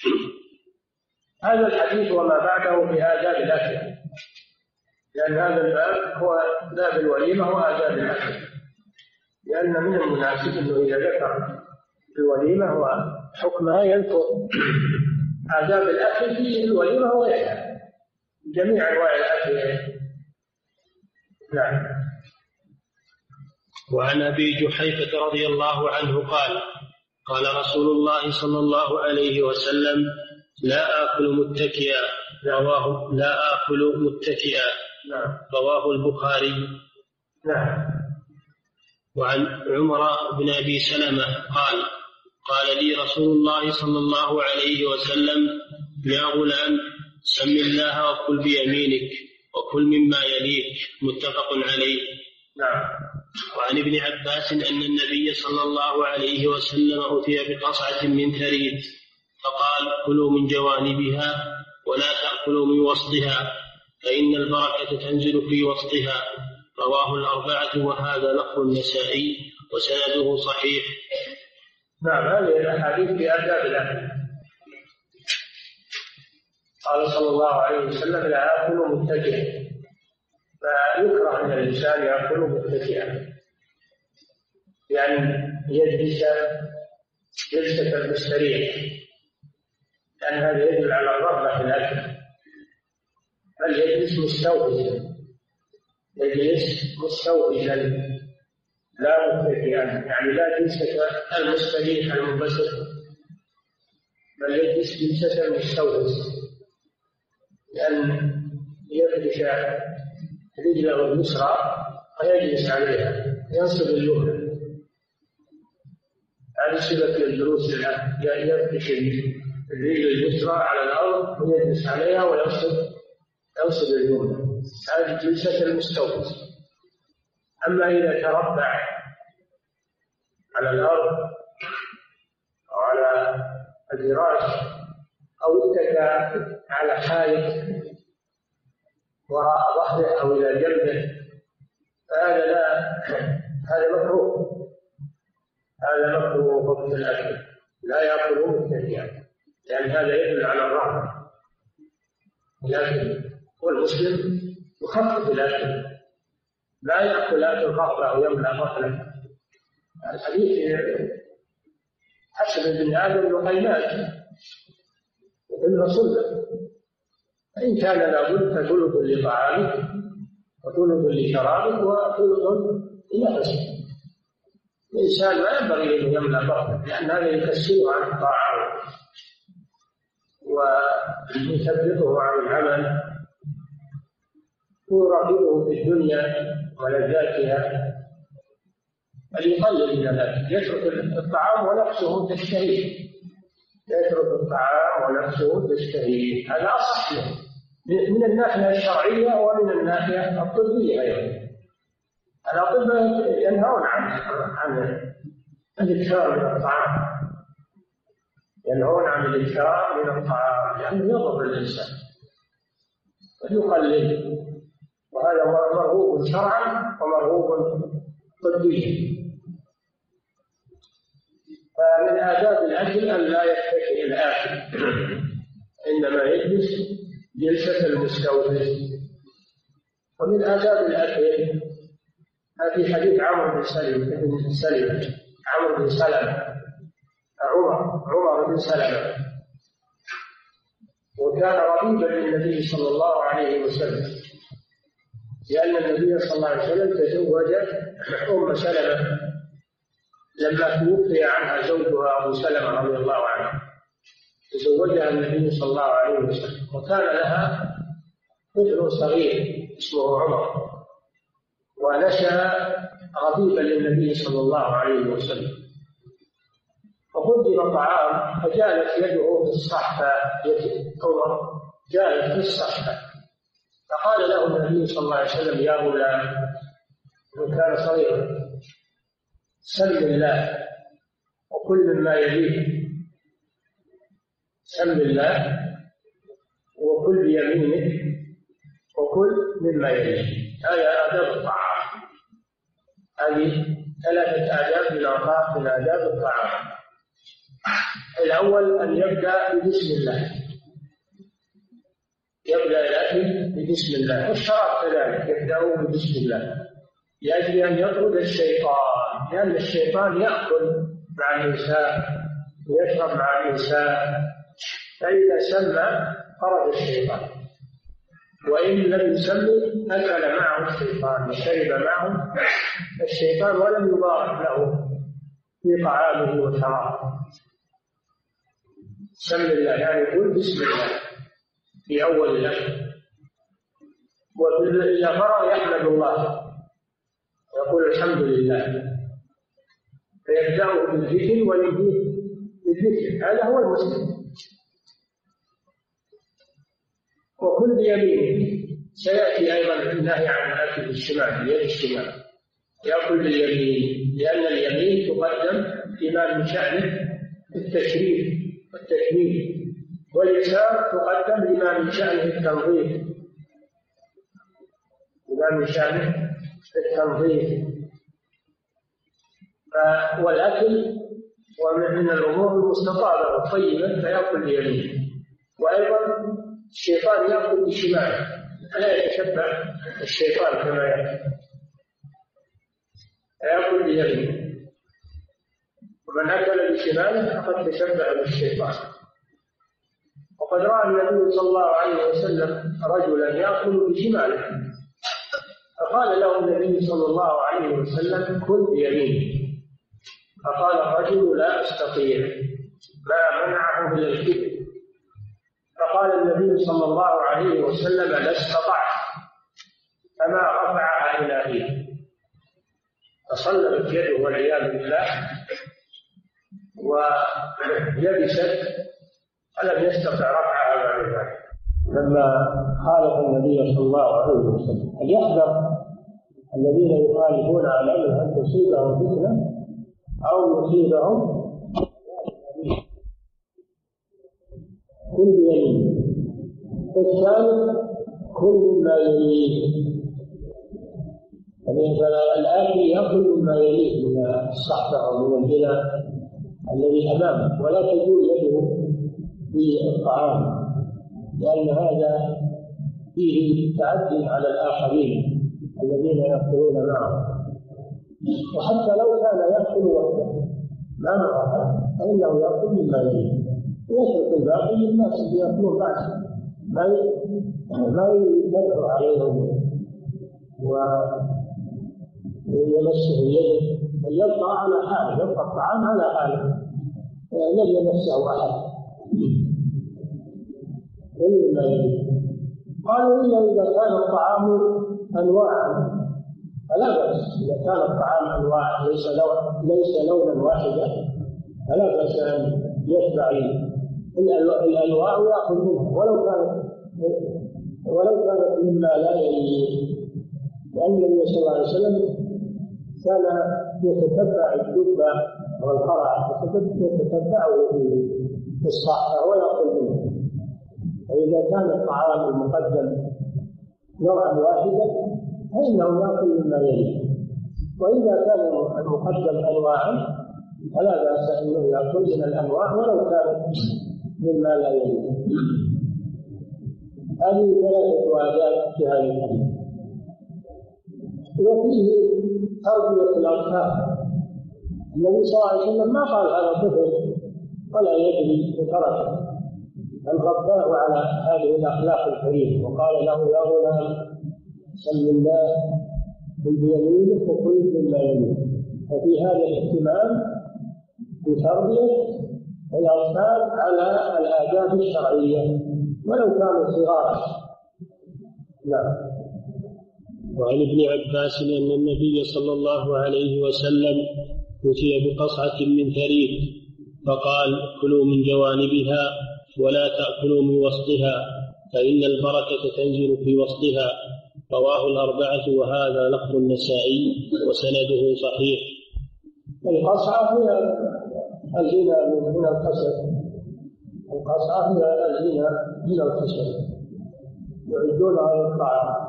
هذا الحديث وما بعده في آداب الأكل، لأن هذا الباب هو باب الوليمة وآداب الأكل، لأن من المناسب أنه إذا ذكر الوليمة وحكمها يذكر آداب الأكل في الوليمة وغيرها، جميع أنواع الأكل. نعم. وعن أبي جحيفة رضي الله عنه قال: قال رسول الله صلى الله عليه وسلم: لا آكل متكئا. رواه لا آكل متكئا. نعم. رواه البخاري. نعم. وعن عمر بن أبي سلمة قال: قال لي رسول الله صلى الله عليه وسلم: يا غلام، سم الله وكل بيمينك وكل مما يليك. متفق عليه. نعم. وعن ابن عباس أن النبي صلى الله عليه وسلم أتي بقصعة من ثريد فقال: كلوا من جوانبها ولا تأكلوا من وسطها، فإن البركة تنزل في وسطها. رواه الأربعة، وهذا لفظ النسائي وسنده صحيح. نعم. هذه الأحاديث في آداب الأكل. قال صلى الله عليه وسلم: لا آكل متكئا، فيكره أن الإنسان يأكل متكئا، يعني يجلس جلسة المستريح، لأن هذا يدل على الرغبة في الأكل، بل يجلس مستوفزا، يجلس مستوفزا لا متكئا، يعني لا جلسة المستريح المنبسط، بل يجلس جلسة المستوفز، لأن يفرش رجله اليسرى ويجلس عليها، ينصب اليمنى. هذه صفة الجلوس الآن، يفرش الرجل اليسرى على الأرض ويجلس عليها وينصب ينصب اليمنى، هذه جلسة المستوفز. أما إذا تربع على الأرض أو على الفراش أو اتكى على حائط وراء ظهره أو إلى جنبه، فهذا لا هذا مكروه، هذا مكروه وقت الأكل، لا يأكله متكئا، لأن هذا يدل على الرغبة. لكن والمسلم يخفف الأكل، لا يأكل أكل الرغبة أو يملأ بطنه. الحديث حسب ابن آدم لقيمات وإن صلة، فإن كان لابد فثلث لطعامك وثلث لشرابك وثلث لنفسك. الإنسان لا ينبغي أن يملأ بطنه، لأن هذا يكسره عن الطاعة ويثبطه عن العمل ويراقبه في الدنيا ولذاتها، بل يقلل من ذلك، يترك الطعام ونفسه تشتهيه، يترك الطعام ونفسه تشتهيه، هذا أصح له، من الناحية الشرعية ومن الناحية الطبية أيضا. الأطباء ينهون عن عن الإكثار من الطعام، ينهون عن الإكثار من الطعام لأنه يضر الإنسان ويقلل، وهذا مرغوب شرعا ومرغوب طبيا. فمن آداب الأكل أن لا يتكئ الآكل، إنما يجلس جلسة المستوفز. ومن آداب الأكل في حديث عمرو بن سلمة بن سلمة عمرو بن سلمة عمر عمر بن سلمة، وكان ربيبا للنبي صلى الله عليه وسلم، لأن النبي صلى الله عليه وسلم تزوج أم سلمة لما توفي عنها زوجها أبو سلمة رضي الله عنه، تزوجها النبي صلى الله عليه وسلم، وكان لها طفل صغير اسمه عمر، ونشأ ربيبا للنبي صلى الله عليه وسلم. فقدم طعام فجالت يده في الصحفة، يد عمر جالت في الصحفة، فقال له النبي صلى الله عليه وسلم: يا غلام، وكان صغيرا، سم الله وكل مما يليك، سم الله وكل بيمينك وكل مما يليك. هذا آداب الطعام، هذه ثلاثة آداب من أربعة من آداب الطعام. الأول أن يبدأ بسم الله، يبدأ الأكل بسم الله، والشراب كذلك يبدأ بسم الله لأجل أن يطرد الشيطان، لأن الشيطان يأكل مع الإنسان ويشرب مع الإنسان، فإذا سمى خرج الشيطان، وإن لم يسمي أكل معه الشيطان وشرب معه الشيطان ولم يبارك له في طعامه وشرابه. سم الله يعني يقول بسم الله في أول الأكل، وإذا فرغ يحمد الله يقول الحمد لله، فيبدأ بالذكر وينهيه بالذكر، هذا هو المسلم. وكل بيمينه، سيأتي أيضا النهي عن الأكل بالشمال، بيد الشمال، يأكل باليمين، لأن اليمين تقدم فيما من شأنه التشريف والتكميل، واليسار تقدم لما من شأنه التنظيف، لما من شأنه التنظيف. والأكل ومن الأمور المستطابة والطيبة فيأكل بيمينه، وأيضا الشيطان يأكل بشماله، لا يتشبع الشيطان كما يأكل، يأكل بيمينه، ومن أكل بشماله فقد تشبع بالشيطان. وقد رأى النبي صلى الله عليه وسلم رجلا يأكل بشماله، فقال له النبي صلى الله عليه وسلم: كل بيمينه. فقال الرجل: لا أستطيع، ما منعه إلا الكبر. فقال النبي صلى الله عليه وسلم: لا استطعت، فما رفعها إلى فيه، فصلبت يده والعياذ بالله ويبست، فلم يستطع رفعها بعد ذلك. لما خالف النبي صلى الله عليه وسلم فليحذر الذين يخالفون عن امره ان تصيبهم فتنه او يصيبهم كل يمين. الثالث كل ما يليه، فالآكل يأكل مما يليه من الصحفة أو من البناء الذي أمامه، ولا تزول يده في الطعام، لأن هذا فيه تعدي على الآخرين الذين يأكلون معه. وحتى لو كان يأكل وحده ما معه فإنه يأكل مما يليه، ويترك الباقي للناس اللي يأكلون بعده، ما ما يدعو عليهم ويمسه اليد، بل يبقى على حاله، يبقى الطعام على حاله، لم يمسه أحد. كل ما يليه. قالوا إلا إذا كان الطعام أنواعا فلا بأس، إذا كان الطعام أنواع ليس لون ليس لونا واحدا فلا بأس أن يتبع الأنواع ويأخذ منها، ولو كانت ولو كانت مما لا يليه، لأن النبي صلى الله عليه وسلم كان يتتبع الدب والقرع، يتتبعه في الصحراء ويأكل منه. فإذا كان الطعام المقدم نوعا واحدا فإنه يأكل مما يليه، وإذا كان المقدم أنواعا فلا بأس أنه يأكل من الأنواع ولو كان مما لا يليه. هذه ثلاثة آداب في هذا الحديث. وفيه تربية الأطفال. النبي صلى الله عليه وسلم ما قال هذا طفل ولا يدري وتركه، بل رباه على هذه الأخلاق الكريمة وقال له يا غلام سم الله بيمينك وكل مما يليك. ففي هذا الاهتمام بتربية الأطفال على الآداب الشرعية ولو كانوا صغارا. نعم. وعن ابن عباس أن النبي صلى الله عليه وسلم أتي بقصعة من ثريد فقال كلوا من جوانبها ولا تأكلوا من وسطها فإن البركة تنزل في وسطها. رواه الأربعة وهذا لفظ النسائي وسنده صحيح. القصعة هي الزنا من القصر، القصعة هي الزنا من القصر يعدونها للطعام.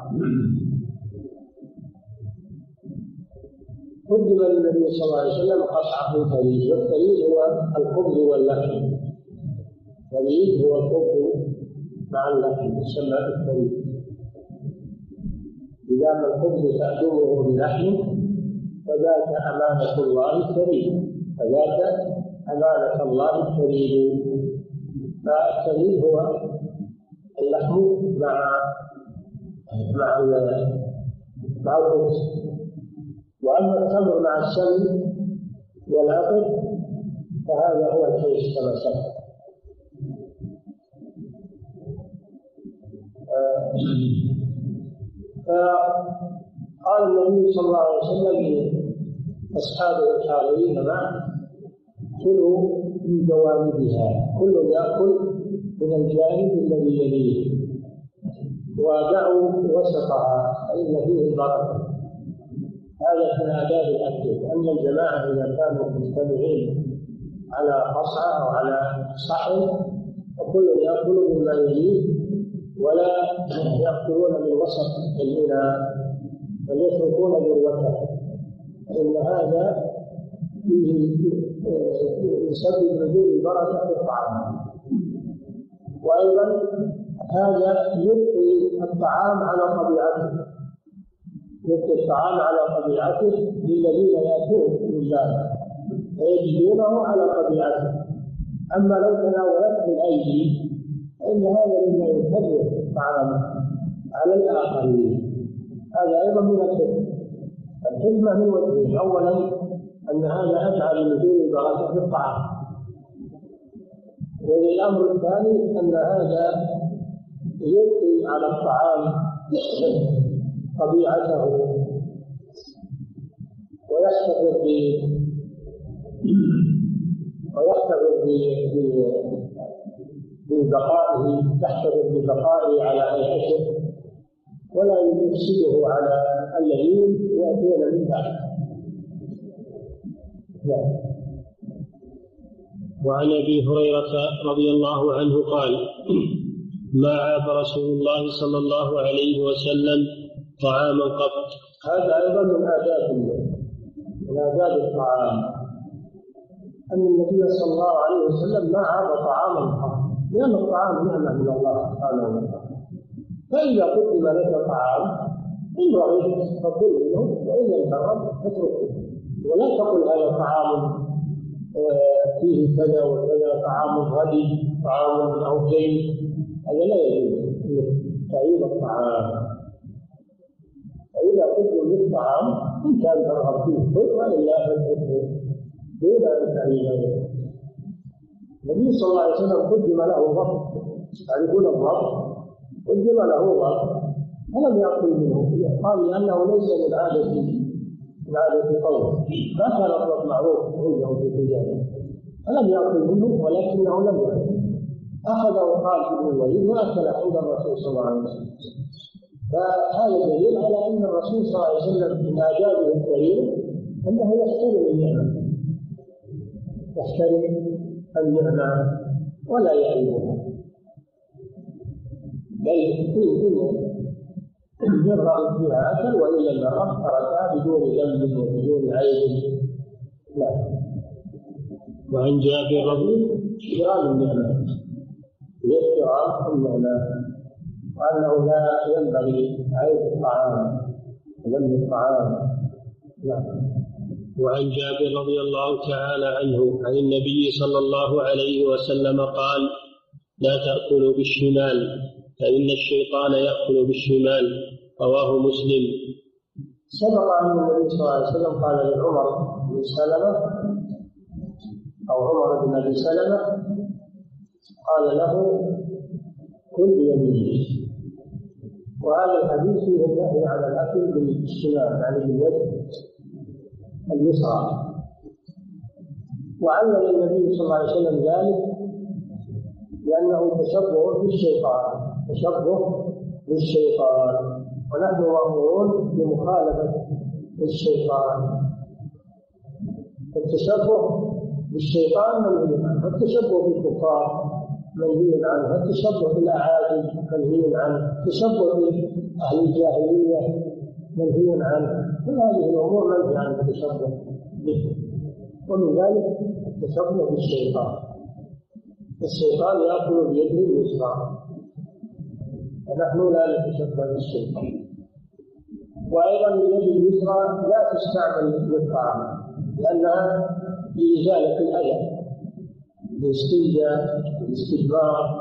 قدم النبي صلى الله عليه وسلم قصعة من ثريد، والثريد هو الخبز واللحم. الثريد هو الخبز مع اللحم يسمى الثريد. إذا ما الخبز تأكله بلحم فذاك أمانة الله الثريد، فذاك أمانة الله الثريد. فالثريد هو اللحم مع مع مع الخبز. وأما التمر مع السمن والعقد فهذا هو الكيس كما سبق. فقال النبي صلى الله عليه وسلم لأصحابه الحاضرين معه كلوا من جوانبها، كل يأكل من الجانب الذي يليه ودعوا وسطها فإن فيه البركة. هذا من آداب الأكل، أن الجماعة إذا كانوا مجتمعين على قصعة أو على صحن فكل يأكل مما يليه ولا يأكلون من وسط الإناء بل يتركون ذروته، فإن هذا يسبب نزول البركة في الطعام. وأيضا هذا يبقي الطعام على طبيعته، يبقي الطعام على طبيعته للذين يأتون من ذلك فيجدونه على طبيعته. أما لو تناولته الأيدي فإن هذا مما يكرر الطعام على الآخرين. هذا أيضا من الحكمة. الحكمة من وجهين: أولا أن هذا أدعى لنزول البركة في الطعام، والأمر الثاني أن هذا يبقي على الطعام طبيعته ويحتفظ ويحتفظ ببقائه، يحتفظ ببقائه على هيئته ولا يفسده على الذين يأتون من بعد. وعن أبي هريرة رضي الله عنه قال: ما عاب رسول الله صلى الله عليه وسلم طعاما قط. هذا أيضا من آداب من آداب الطعام، أن النبي صلى الله عليه وسلم ما عاب طعاما قط، لأن الطعام نعمة من الله سبحانه وتعالى. فإذا قدم لك طعام إن رغبت فكل منه وإن لم ترغب فاتركه، ولا تقل هذا طعام فيه كذا وكذا، طعام غدي، طعام أو جيد، هذا لا يجوز تعيب الطعام. فإذا قدم للطعام إن كان ترغب فيه خذ وإلا فاتركه دون أن تعيبه. النبي صلى الله عليه وسلم قدم له ضبط، تعرفون الضبط؟ قدم له ضبط فلم يأكل منه، قال لأنه ليس من عادة من عادة قوم، ما كان الضبط معروف عنده في التجارة، فلم يأكل منه ولكنه لم يأكل. أخذ وقال ابن الوليد وأكل عند الرسول صلى الله عليه وسلم. فهذا دليل على أن الرسول صلى الله عليه وسلم من آدابه الكريمة أنه يحترم النعمة، يحترم النعمة ولا يعيبها، بل إن يرغب فيها أكل، وإلا المرأة تركها بدون ذنب وبدون عيب. لا. وعن جابر رضي احترام النعمة، احترام النعمة، وأنه لا ينبغي عيب الطعام ذم الطعام. لا. وعن جابر رضي الله تعالى عنه عن النبي صلى الله عليه وسلم قال: لا تأكلوا بالشمال فإن الشيطان يأكل بالشمال. رواه مسلم. سبق أن النبي صلى الله عليه وسلم قال لعمر بن سلمة أو عمر بن أبي سلمة، قال له: كل بيمينك. وهذا الحديث فيه النهي عن الأكل بالشمال، يعني باليد اليسرى. وعلل النبي صلى الله عليه وسلم ذلك لأنه تشبه بالشيطان، تشبه بالشيطان، ونحن مأمورون بمخالفة الشيطان. التشبه بالشيطان منهي عنه، والتشبه بالكفار منهي عنه، والتشبه بالأعاجم منهي عنه، التشبه بأهل الجاهلية منهي عنه. كل هذه الأمور منهي عن التشبه به، ومن ذلك التشبه بالشيطان. الشيطان يأكل بيده اليسرى، ونحن لا نتشبه بالشيطان. وأيضا اليد اليسرى لا تستعمل للطعام، لأنها لإزالة الأذى، للاستنجاء، للاستجمار،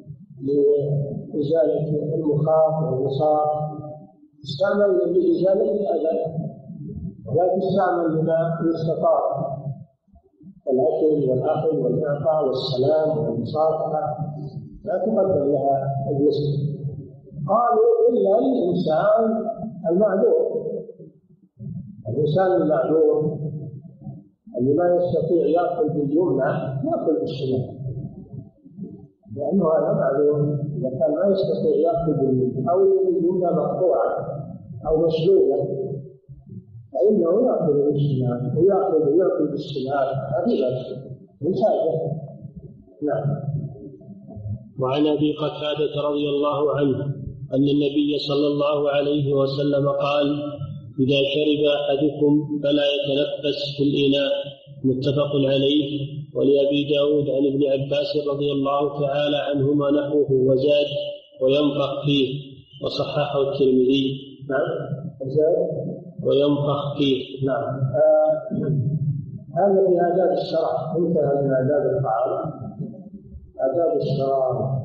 لإزالة المخاط والوساط، تستعمل لإزالة الأذى، ولا تستعمل لما يستطاع الأكل والأخذ والإعطاء والسلام والمصافحة، لا تقدم لها اليسر. قالوا: إلا الإنسان المعذور، الإنسان المعذور اللي ما يستطيع يأكل باليمنى يأكل بالشمال، لأنه هذا معذور. إذا كان ما يستطيع يأكل باليمنى أو اليمنى مقطوعة أو مشلولة فإنه يأكل بالشمال، ويأكل ويأكل بالشمال، هذه من حاجة. نعم. وعن أبي قتادة رضي الله عنه أن النبي صلى الله عليه وسلم قال: إذا شرب أحدكم فلا يتنفس في الإناء. متفق عليه. ولأبي داود عن ابن عباس رضي الله تعالى عنهما نحوه وزاد: وينفخ فيه. وصححه الترمذي. نعم. وينفخ فيه. نعم. آه. هذا من آداب الشرع، انتهى من آداب الطعام، آداب الشرع.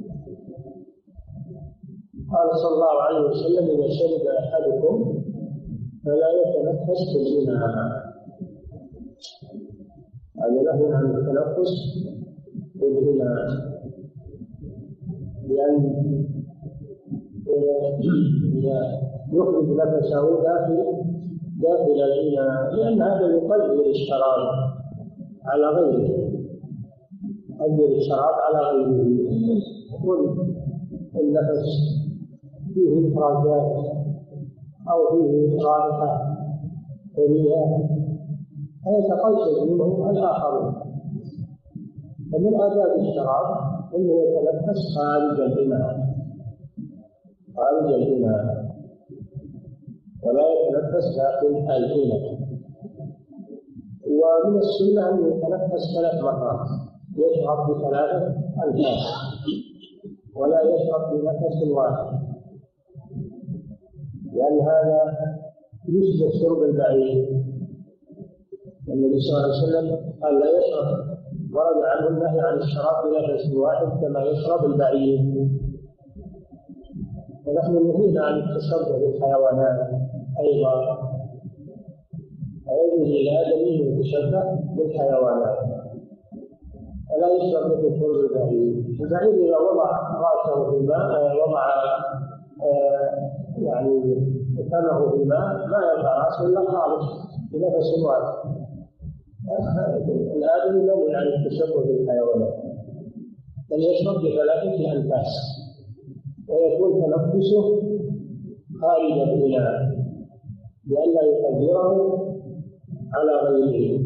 قال صلى الله عليه وسلم: إذا شرب أحدكم فلا يتنفس في الإناء. هذا له عن التنفس في الإناء، لأن يخرج نفسه داخل داخل الإناء، لأن هذا يقدر الشراب على غيره، يقدر الشراب على غيره. يكون النفس فيه إفرازات أو فيه رائحة كريهة فيتقلص منه الآخرون. فمن آداب الشراب أنه يتنفس خارج الإناء، خارج الإناء، ولا يتنفس داخل الإناء. ومن السنة أن يتنفس ثلاث مرات، يشرب بثلاثة أنفاس ولا يشرب بنفس واحد، لأن هذا يشبه شرب البعير. النبي صلى الله عليه وسلم قال: لا يشرب، ورد عنه النهي عن الشراب بنفس واحد كما يشرب البعير. ونحن نهينا عن التشبه بالحيوانات أيضا، فيجوز للآدمي أن يتشبه بالحيوانات ولا يشرب مثل شرب البعير. البعير إذا وضع رأسه في الماء، وضع آه يعني فمه في الماء، ما يبقى رأسه إلا خالص بنفس واحد. الآدمي منهي عن التشبه بالحيوانات. بل يشرب بثلاثة أنفاس ويكون تنفسه خارج الإناء لئلا يقدره على غيره،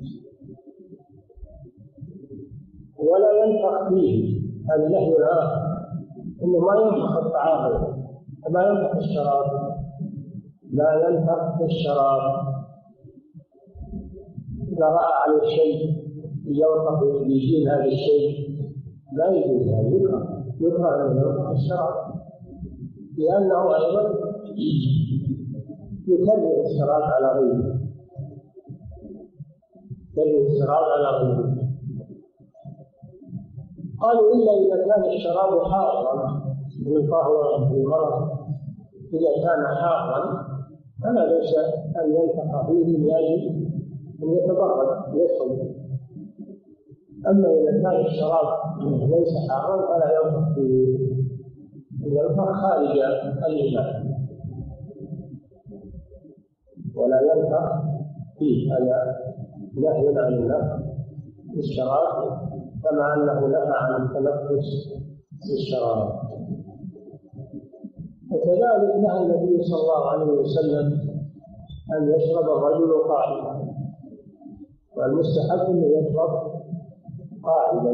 ولا ينفخ فيه. هذا نهي آخر، إنه ما ينفخ الطعام وما ينفخ الشراب، لا ينفخ في الشراب. إذا رأى على شيء ينفخ ويجيب هذا الشيء لا يجوز، يكره يكره أن ينفخ الشراب، لأنه أيضا يكرر الشراب على غيره، يكرر الشراب على غيره. قالوا إلا إذا كان الشراب حارا فهو بالمرض، إذا كان حارا فلا بأس أن ينفخ فيه لأجل أن يتبرد ويشرب. أما إذا كان الشراب ليس حارا فلا ينفخ فيه، ينفخ خارج الإناء ولا ينفخ فيه. هذا نهي عن النفخ في الشراب كما أنه نهى عن التنفس في الشراب. وكذلك نهى النبي صلى الله عليه وسلم أن يشرب الرجل قائما، والمستحب أن يشرب قائما،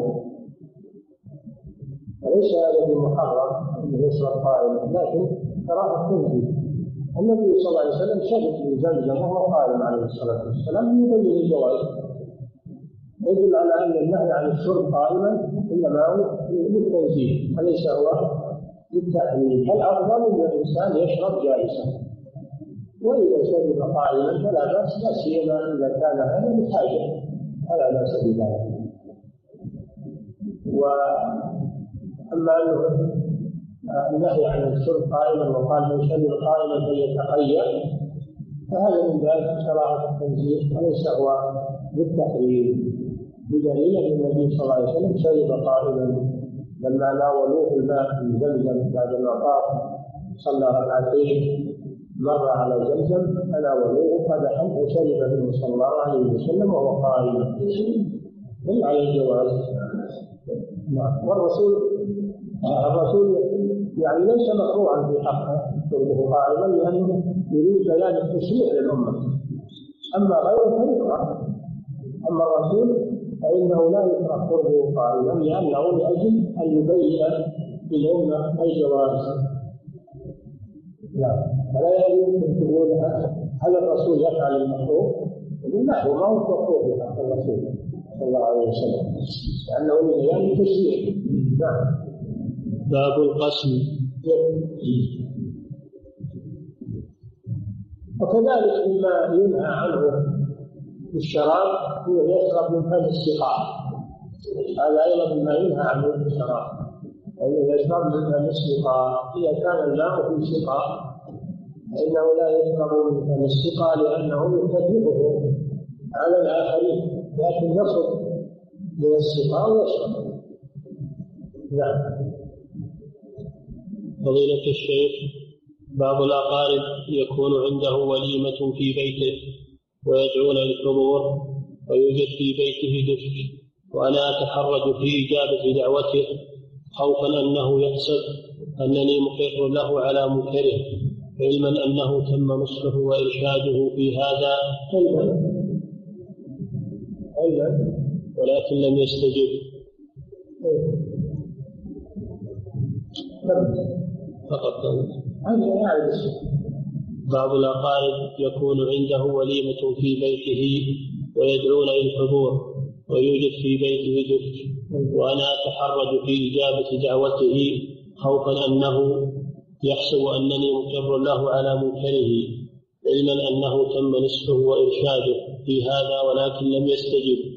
وليس هذا بمحرم أن يشرب قائما، لكن كراهة تنزيه. النبي صلى الله عليه وسلم شرب من زمزم وهو قائم عليه الصلاة والسلام يبين الجواز، يدل على أن النهي عن الشرب قائما إنما هو للتنزيه وليس هو للتحريم. الأفضل أن الإنسان يشرب جالسا، وإذا شرب قائما فلا بأس، لا سيما إذا كان هذا لحاجة فلا بأس بذلك. وأما أنه النهي عن الشرب قائما وقال من شرب قائما فليتقيأ، فهذا من ذلك كراهة التنزيه وليس هو بالتحريم، بدليل أن النبي صلى الله عليه وسلم شرب قائما لما ناولوه الماء من زمزم بعدما طاف صلى ركعتين مر على زمزم فناولوه قدحا وشرب منه صلى الله عليه وسلم وهو قائم، دل على الجواز. والرسول الرسول يعني ليس مكروها في حقه شربه قائما لأنه يريد بيان التشريع للأمة، أما غيره فيكره. أما الرسول فإنه لا يكره شربه قائما لأنه لأجل أن يبين للأمة الجواز. لا فلا يجوز أن تقول هل الرسول يفعل المكروه؟ لا، هو ما هو مكروه في حق الرسول صلى الله عليه وسلم لأنه لبيان التشريع. نعم. باب القسم. وكذلك مما ينهى عنه في الشراب هو يشرب من فم السقاء، هذا أيضا مما ينهى عنه في الشراب، أنه يشرب من فم السقاء. إذا كان الماء في سقاء فإنه لا يشرب من فم السقاء لأنه يكذبه على الآخرين، لكن يصب من السقاء ويشرب. نعم. فضيلة الشيخ، بعض الأقارب يكون عنده وليمة في بيته ويدعون للحضور ويوجد في بيته دفء، وأنا أتحرج في إجابة دعوته خوفا أنه يحسب أنني مقر له على منكره، علما أنه تم نصحه وإرشاده في هذا ولكن لم يستجب. فقط بعض الأقارب يكون عنده وليمة في بيته ويدعون للحضور ويوجد في بيته دفء، وأنا أتحرج في إجابة دعوته خوفا أنه يحسب أنني مقر له على منكره، علما أنه تم نصحه وإرشاده في هذا ولكن لم يستجب.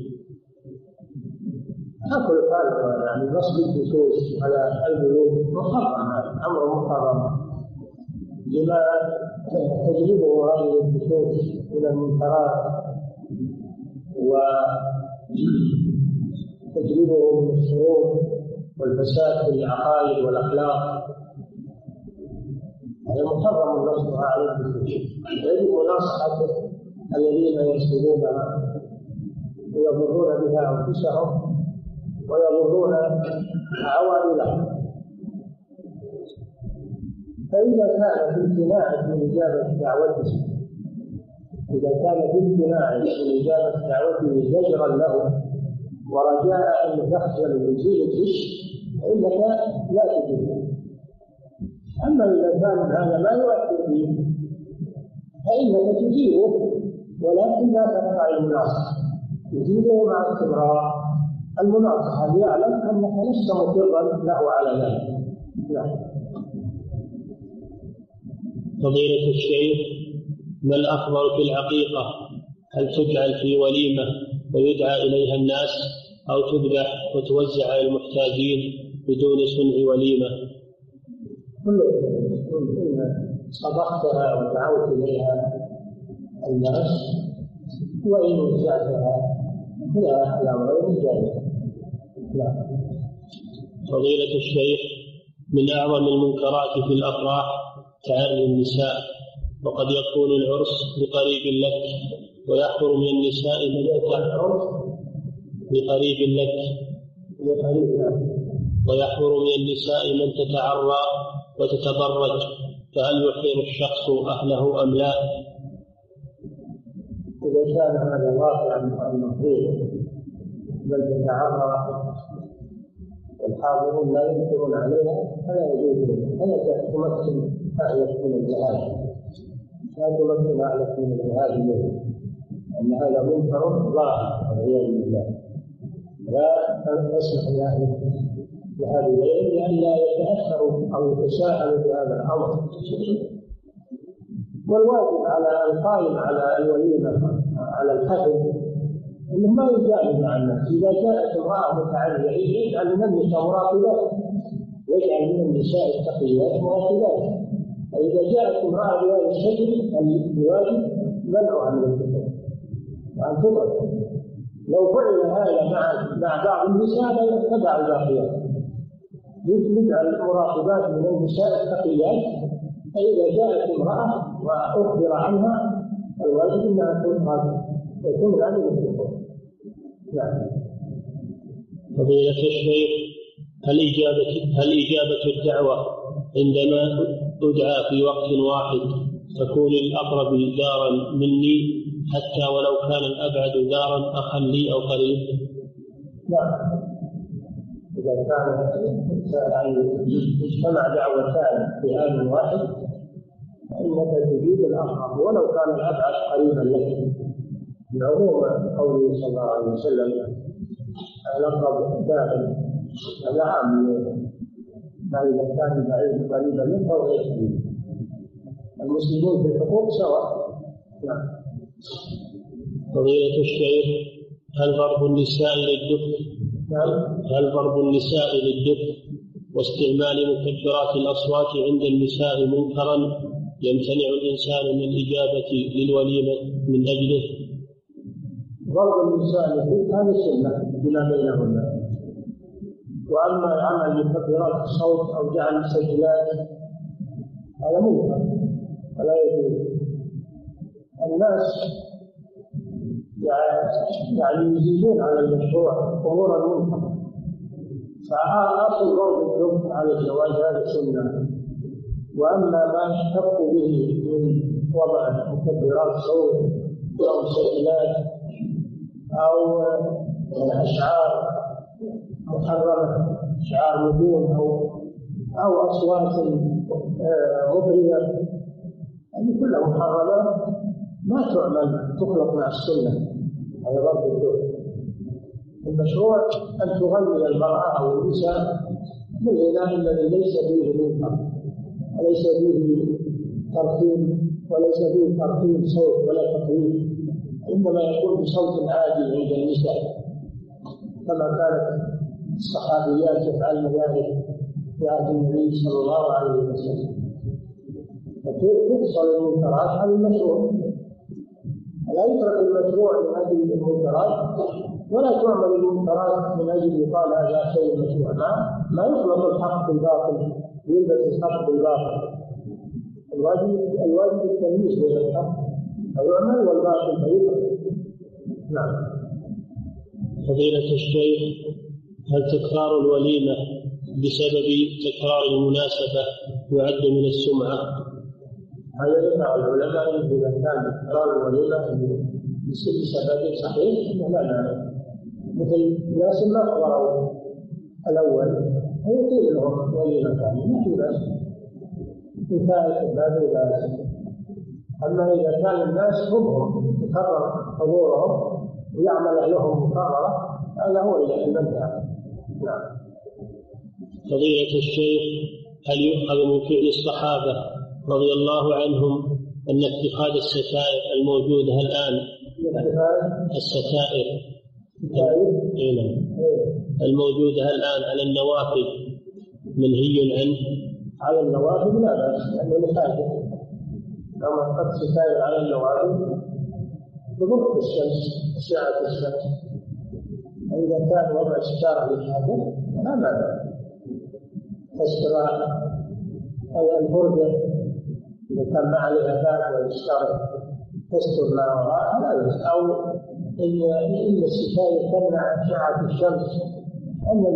أكل قال يعني نصب الدسوس على البيوت محرم، أمر محرم لما تجلبه هذه الدسوس إلى المنكرات وتجلبه من الشرور والفساد في العقائد والأخلاق، هذا محرم نصبها على الدسوس. يجب مناصحة الذين يرسلونها ويضرون بها أنفسهم ويضرون عوائلهم. فإذا كان في امتناع من إجابة دعوته إذا كان في امتناع من إجابة دعوته زجرا له ورجاء أن يخجل ويزيل الغش فإنك لا تجيبه. أما إذا كان هذا ما يؤثر فيه فإنك تجيبه، ولكن لا تقطع المناصحة، تجيبه مع استمرار المناصحة ليعلم أنك لست مصرا له على ذلك. نعم. فضيلة الشيخ، ما الأفضل في العقيقة؟ هل تجعل في وليمة ويدعى إليها الناس، أو تذبح وتوزع على المحتاجين بدون صنع وليمة؟ كل إن صدقتها ودعوت إليها الناس وإن وزعتها فلا الأمر جائز. فضيلة الشيخ، من أعظم المنكرات في الأفراح تعري النساء، وقد يكون العرس بقريب لك ويحضر من النساء من يتعرض بقريب لك ويحضر من النساء من تتعرى وتتبرج، فهل يحضر الشخص أهله أم لا؟ إذا كان هذا واقعا المحظور بل تتعرى والحاضرون لا ينكرون عليها فلا يجوز له، فلا تمكن أهلك من الجهاد، لا تمكن أهلك من الجهاد منه، أن هذا منكر ظاهر والعياذ بالله. لا تسمح لأهلك بهذه الليلة لئلا يتأثروا أو يتساءلوا بهذا الأمر. والواجب على القائم على الوليمة على الحفل أنه ما يجامل مع الناس. إذا جاءت امرأة متعرية يجعل من النساء مراقبات، يجعل من النساء التقيات مراقبات. فإذا جاءت امرأة بهذا الشكل الواجب منعها من الدخول وأن تطلق. لو فعل هذا مع مع بعض النساء لا يتبع الباقيات، يجعل المراقبات من النساء التقيات. فإذا جاءت امرأة وأخبر عنها الواجب أنها تنقذ وتمنع من الدخول. نعم. فضيلة الشيخ، هل إجابة هل إجابة الدعوة عندما أدعى في وقت واحد تكون الأقرب دارا مني حتى ولو كان الأبعد دارا أخا لي أو قريب؟ نعم. إذا كان اجتمع دعوتان في آن واحد فإنك تجيب الأقرب ولو كان الأبعد قريبا لك، بعموم قوله صلى الله عليه وسلم الأقرب داعٍ. هذا عام، فإذا كان البعيد قريبا منه فهو يكفي. المسلمون في الحقوق سواء. نعم. فضيلة الشيخ، هل ضرب النساء للدف نعم. هل ضرب النساء للدف واستعمال مكبرات الأصوات عند النساء منكرا يمتنع الإنسان من الإجابة للوليمة من أجله؟ ضرب النساء للدف هذه سنة بما بينهن. وأما عمل مكبرات الصوت أو جعل سجلات هذا منكر ولا يجوز. الناس يعني يزيدون على المشروع أمورا منكرة، فأصل ضرب الدف على الجواز هذا سنة. وأما ما يحتق به من وضع مكبرات صوت أو سجلات أو أشعار محرمة، أشعار نجوم أو أو أصوات مبهجة، هذه كلها محرمات ما تعمل تخلق مع السنة. هذا ضرب الدف. المشروع أن تغني المرأة أو النساء بالغناء الذي ليس فيه منكر وليس فيه ترتيب وليس فيه ترتيب صوت ولا تقليد، إنما يكون بصوت عادي عند النساء كما كانت الصحابيات يفعلن ذلك في عهد النبي صلى الله عليه وسلم. فتفصل المنكرات عن المشروع، لا يترك المشروع من أجل المنكرات ولا تعمل المنكرات من أجل يقال هذا شيء مشروع. ما يخلط الحق بالباطل، يلبس الحق بالباطل. الواجب الواجب التمييز بين الحق فيعمل والباطل فيترك. نعم. فضيلة الشيخ، هل تكرار الوليمة بسبب تكرار المناسبة يعد من السمعة؟ هذا يقع العلماء إذا كان تكرار الوليمة بسبب صحيح لا لا، مثل ناس ما حضروا الأول يطيل لهم وليمة ثانية ما في بأس، في ثالث ما في بأس. أما إذا كان الناس هم تكرر حضورهم ويعمل لهم مكررة هذا هو إلى المنتهى. نعم. فضيلة الشيخ، هل يؤخذ من فعل الصحابة رضي الله عنهم أن اتخاذ الستائر الموجودة الآن الستائر الموجودة الآن على النوافذ منهي عنه؟ على النوافذ لا بأس، لأنه لحاجة. لما تحط ستائر على النوافذ تضر الشمس أشعة الشمس، إذا كان وضع ستار للحاجة لا مانع. تستر أي البردة إذا كان ما عليها باب والستار تستر ما وراءها لا بأس. أو إن الستائر تمنع أشعة الشمس، أما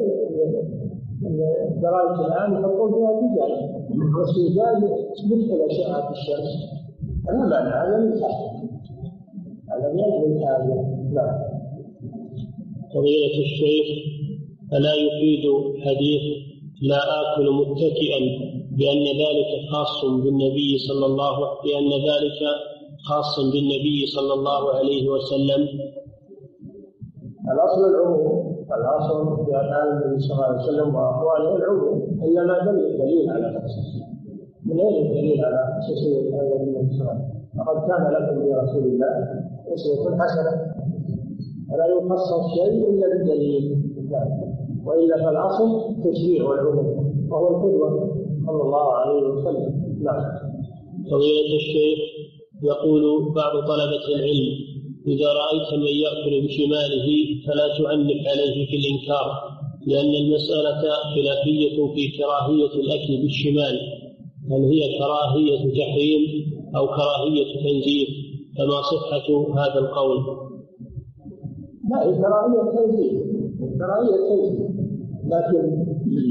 الدراسة الآن يحطون فيها زجاج والزجاج يدخل أشعة الشمس، لا مانع، هذا من حاجة، هذا من حاجة. لا. فضيلة الشيخ، ألا يفيد حديث لا آكل متكئا بأن ذلك خاص بالنبي صلى الله بأن ذلك خاص بالنبي صلى الله عليه وسلم؟ الأصل العموم، الأصل في أفعال النبي صلى الله عليه وسلم وأقواله العموم، إلا ما دل الدليل على خصوصه. من أين الدليل على خصوصية هذا النبي صلى الله عليه وسلم؟ لقد كان لكم برسول الله أسوة حسنة، ولا يخصص شيء إلا بالدليل، وإلا فالأصل تشريع والعموم وهو القدوة صلى الله عليه وسلم. نعم. فضيلة الشيخ، يقول بعض طلبة العلم: إذا رأيت من يأكل بشماله فلا تعنف عليه في الإنكار، لأن المسألة خلافية في كراهية الأكل بالشمال، هل هي كراهية تحريم أو كراهية تنزيه؟ فما صحة هذا القول؟ لا، هي كراهية تنزيه، كراهية تنزيه، لكن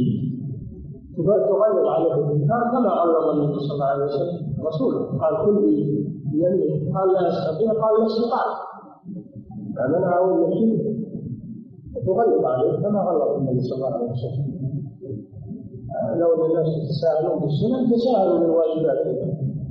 تغلظ عليه الإنكار كما غلظ النبي صلى الله عليه وسلم رسوله، قال كل بيمينه، قال لا أستطيع، قال لا استطاع، فمنعه المشي تغلظ عليه كما غلظ النبي صلى الله عليه وسلم. لو الناس يتساهلون بالسنن تساهلوا بالواجبات،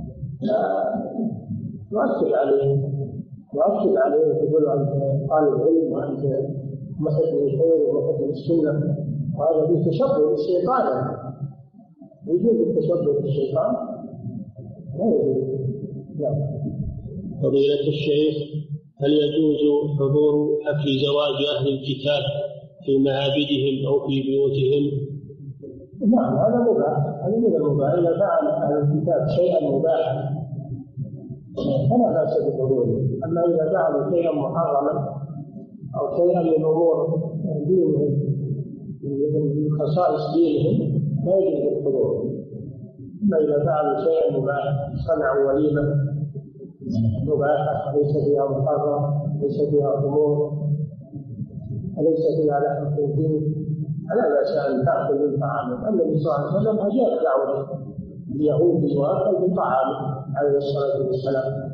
تؤكد عليه تؤكد عليه وتقول أنت طالب علم وأنت محب للخير ومحب للسنة، وهذا فيه تشبه بالشيطان. يجوز التشبه بالشيطان؟ لا يجوز. فضيلة الشيخ، هل يجوز حضور حفل زواج أهل الكتاب في معابدهم أو في بيوتهم؟ نعم، هذا مباح، هذا من المباح. إذا فعل أهل الكتاب شيئا مباحا فلا بأس بحضوره، أما إذا فعلوا شيئا محرما أو شيئا من أمور دينهم من خصائص دينهم لا يجوز الحضور. أما إذا فعلوا شيئا مباحا، صنعوا وليمة مباحة ليس فيها محرم، ليس فيها أمور، ليس فيها لحم خنزير، فلا بأس أن تأكل من طعامه. النبي صلى الله عليه وسلم أجاب دعوة اليهود وأكل من طعامه عليه الصلاة والسلام.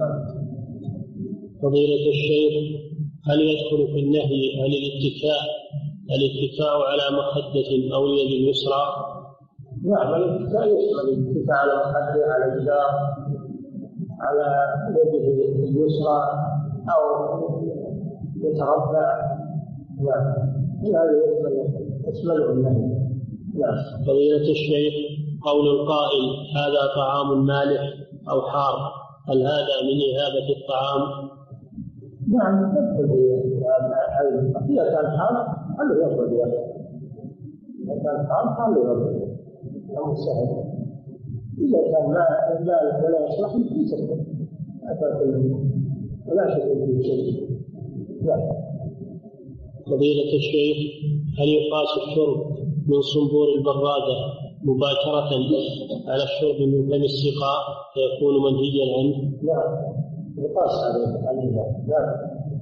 فضيلة الشيخ، هل يدخل في النهي عن الاتكاء الاتكاء على مخدة أو اليد اليسرى؟ نعم، الاتكاء يشمل الاتكاء على مخدة، على جدار، على يده اليسرى، أو يتربع. نعم، هذا يشمله النهي. نعم. فضيلة الشيخ، قول القائل هذا طعام مالح أو حار، هل هذا من إهابة الطعام؟ نعم، يدخل إذا كان حار خلوا يأكل بها، إذا كان حار خلوا يأكل، أمر سهل. إذا كان ما لا ولا يصلح يسكت، لا تأكل ولا تأكل في شيء. لا. فضيلة الشيخ، هل يقاس الشرب من صنبور البرادة مباشرة على الشرب من فم السقاء فيكون منهيا عنه؟ نعم، يقاس عليه عليه. نعم.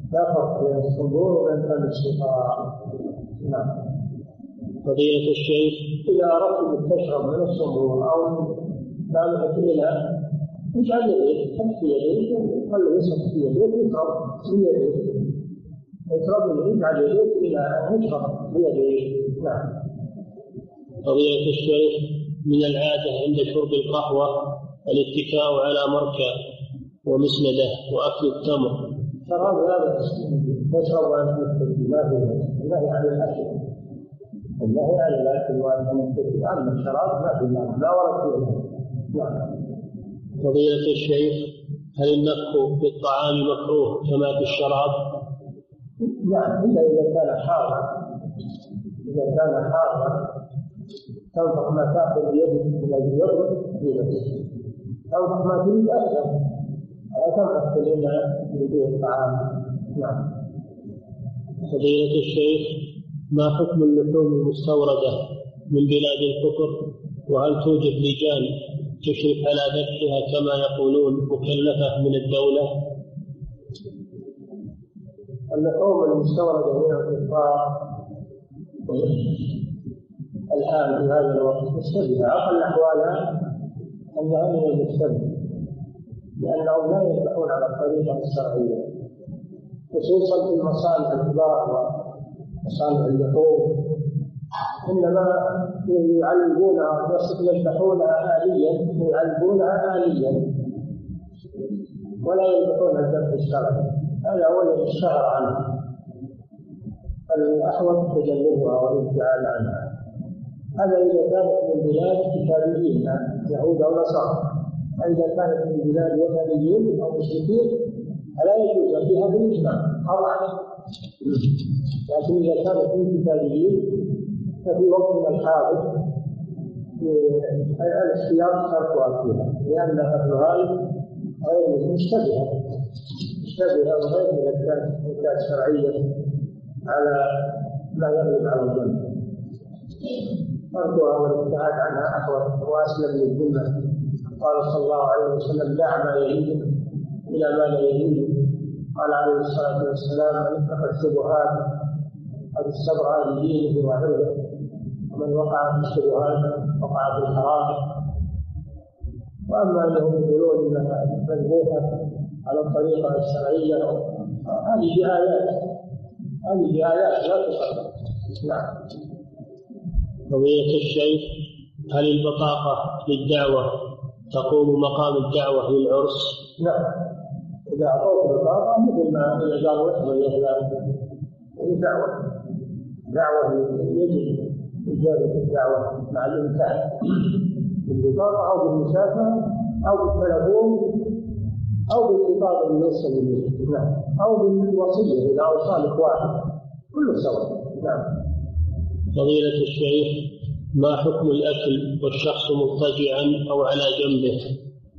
لا فرق بين الصنبور وبين فم السقاء. نعم. فضيلة الشيخ، إذا أردت أن تشرب من الصنبور أو مالك الإناء اجعل يديك تحت يديك وخلي يصب في يديك ويشرب في يديك، يشرب من اجعل يديك إلى أن يشرب بيديك. نعم. فضيلة الشيخ، من العادة عند شرب القهوة الاتكاء على مركب ومسندة وأكل التمر. شراب هذا تشرب وأنت مستجيب، ما في الله عن الأكل، الله عن الأكل وأنت مستجيب. أما الشراب ما في الله لا ورد فيه. نعم. فضيلة الشيخ، هل النفخ بالطعام مكروه كما في الشراب؟ نعم، إلا إذا كان حارا. إذا كان حارا تنفخ ما تأخذ بيدك من الجر بيدك، تنفخ ما تريد أكثر، لا تنفخ إلا بدون الطعام. نعم. فضيلة الشيخ، ما حكم اللحوم المستوردة من بلاد الكفر، وهل توجد لجان تشرف على ذبحها كما يقولون مكلفة من الدولة؟ اللحوم المستوردة من الكفار الآن في هذا الوقت مشتبهة، أقل أحوالها أنها من المشتبه، لأنهم لا يذبحون على الطريقة الشرعية، خصوصا في المصانع الكبار ومصانع اللحوم، إنما يعلمونها يذبحونها آليا، يعلمونها آليا ولا يذبحون الذبح الشرعي. هذا هو الذي اشتهر عنه، فالأحوط تجنبها والابتعاد عنها. هذا إذا كانت من بلاد كتابيين يهود أو نصارى. إذا كانت من بلاد وثنيين أو مشركين فلا يجوز فيها بالإجماع طبعا، لكن إذا كانت من كتابيين ففي وقتنا الحاضر الاختيار تركها فيها، لأن أهلها غير مشتبهة مشتبهة وغير ملكات شرعية على ما يغلب على الظن. تركها والابتعاد عنها أحوط وأسلم للذمة. قال صلى الله عليه وسلم: دع ما يليك إلى ما لا يليك. قال عليه الصلاة والسلام: من اتقى الشبهات قد استبرأ لدينه وعرضه، ومن وقع في الشبهات وقع في الحرام. وأما أنهم يقولون إنها مذبوحة على الطريقة الشرعية، هذه بآيات هذه بآيات لا تصدق. نعم. فضيلة الشيخ، هل البطاقة للدعوة تقوم مقام الدعوة للعرس؟ نعم. إذا أعطوك بطاقة مثل ما إذا قالوا احضر يا فلان، هي دعوة دعوة يجب إجابة الدعوة مع الإمكان بالبطاقة أو بالمسافة أو بالتلفون أو بالخطاب اللي يوصل إليه. نعم. أو بالوصية إذا أوصالك واحد، كله سواء. نعم. فضيلة الشيخ، ما حكم الأكل والشخص مضطجعا أو على جنبه؟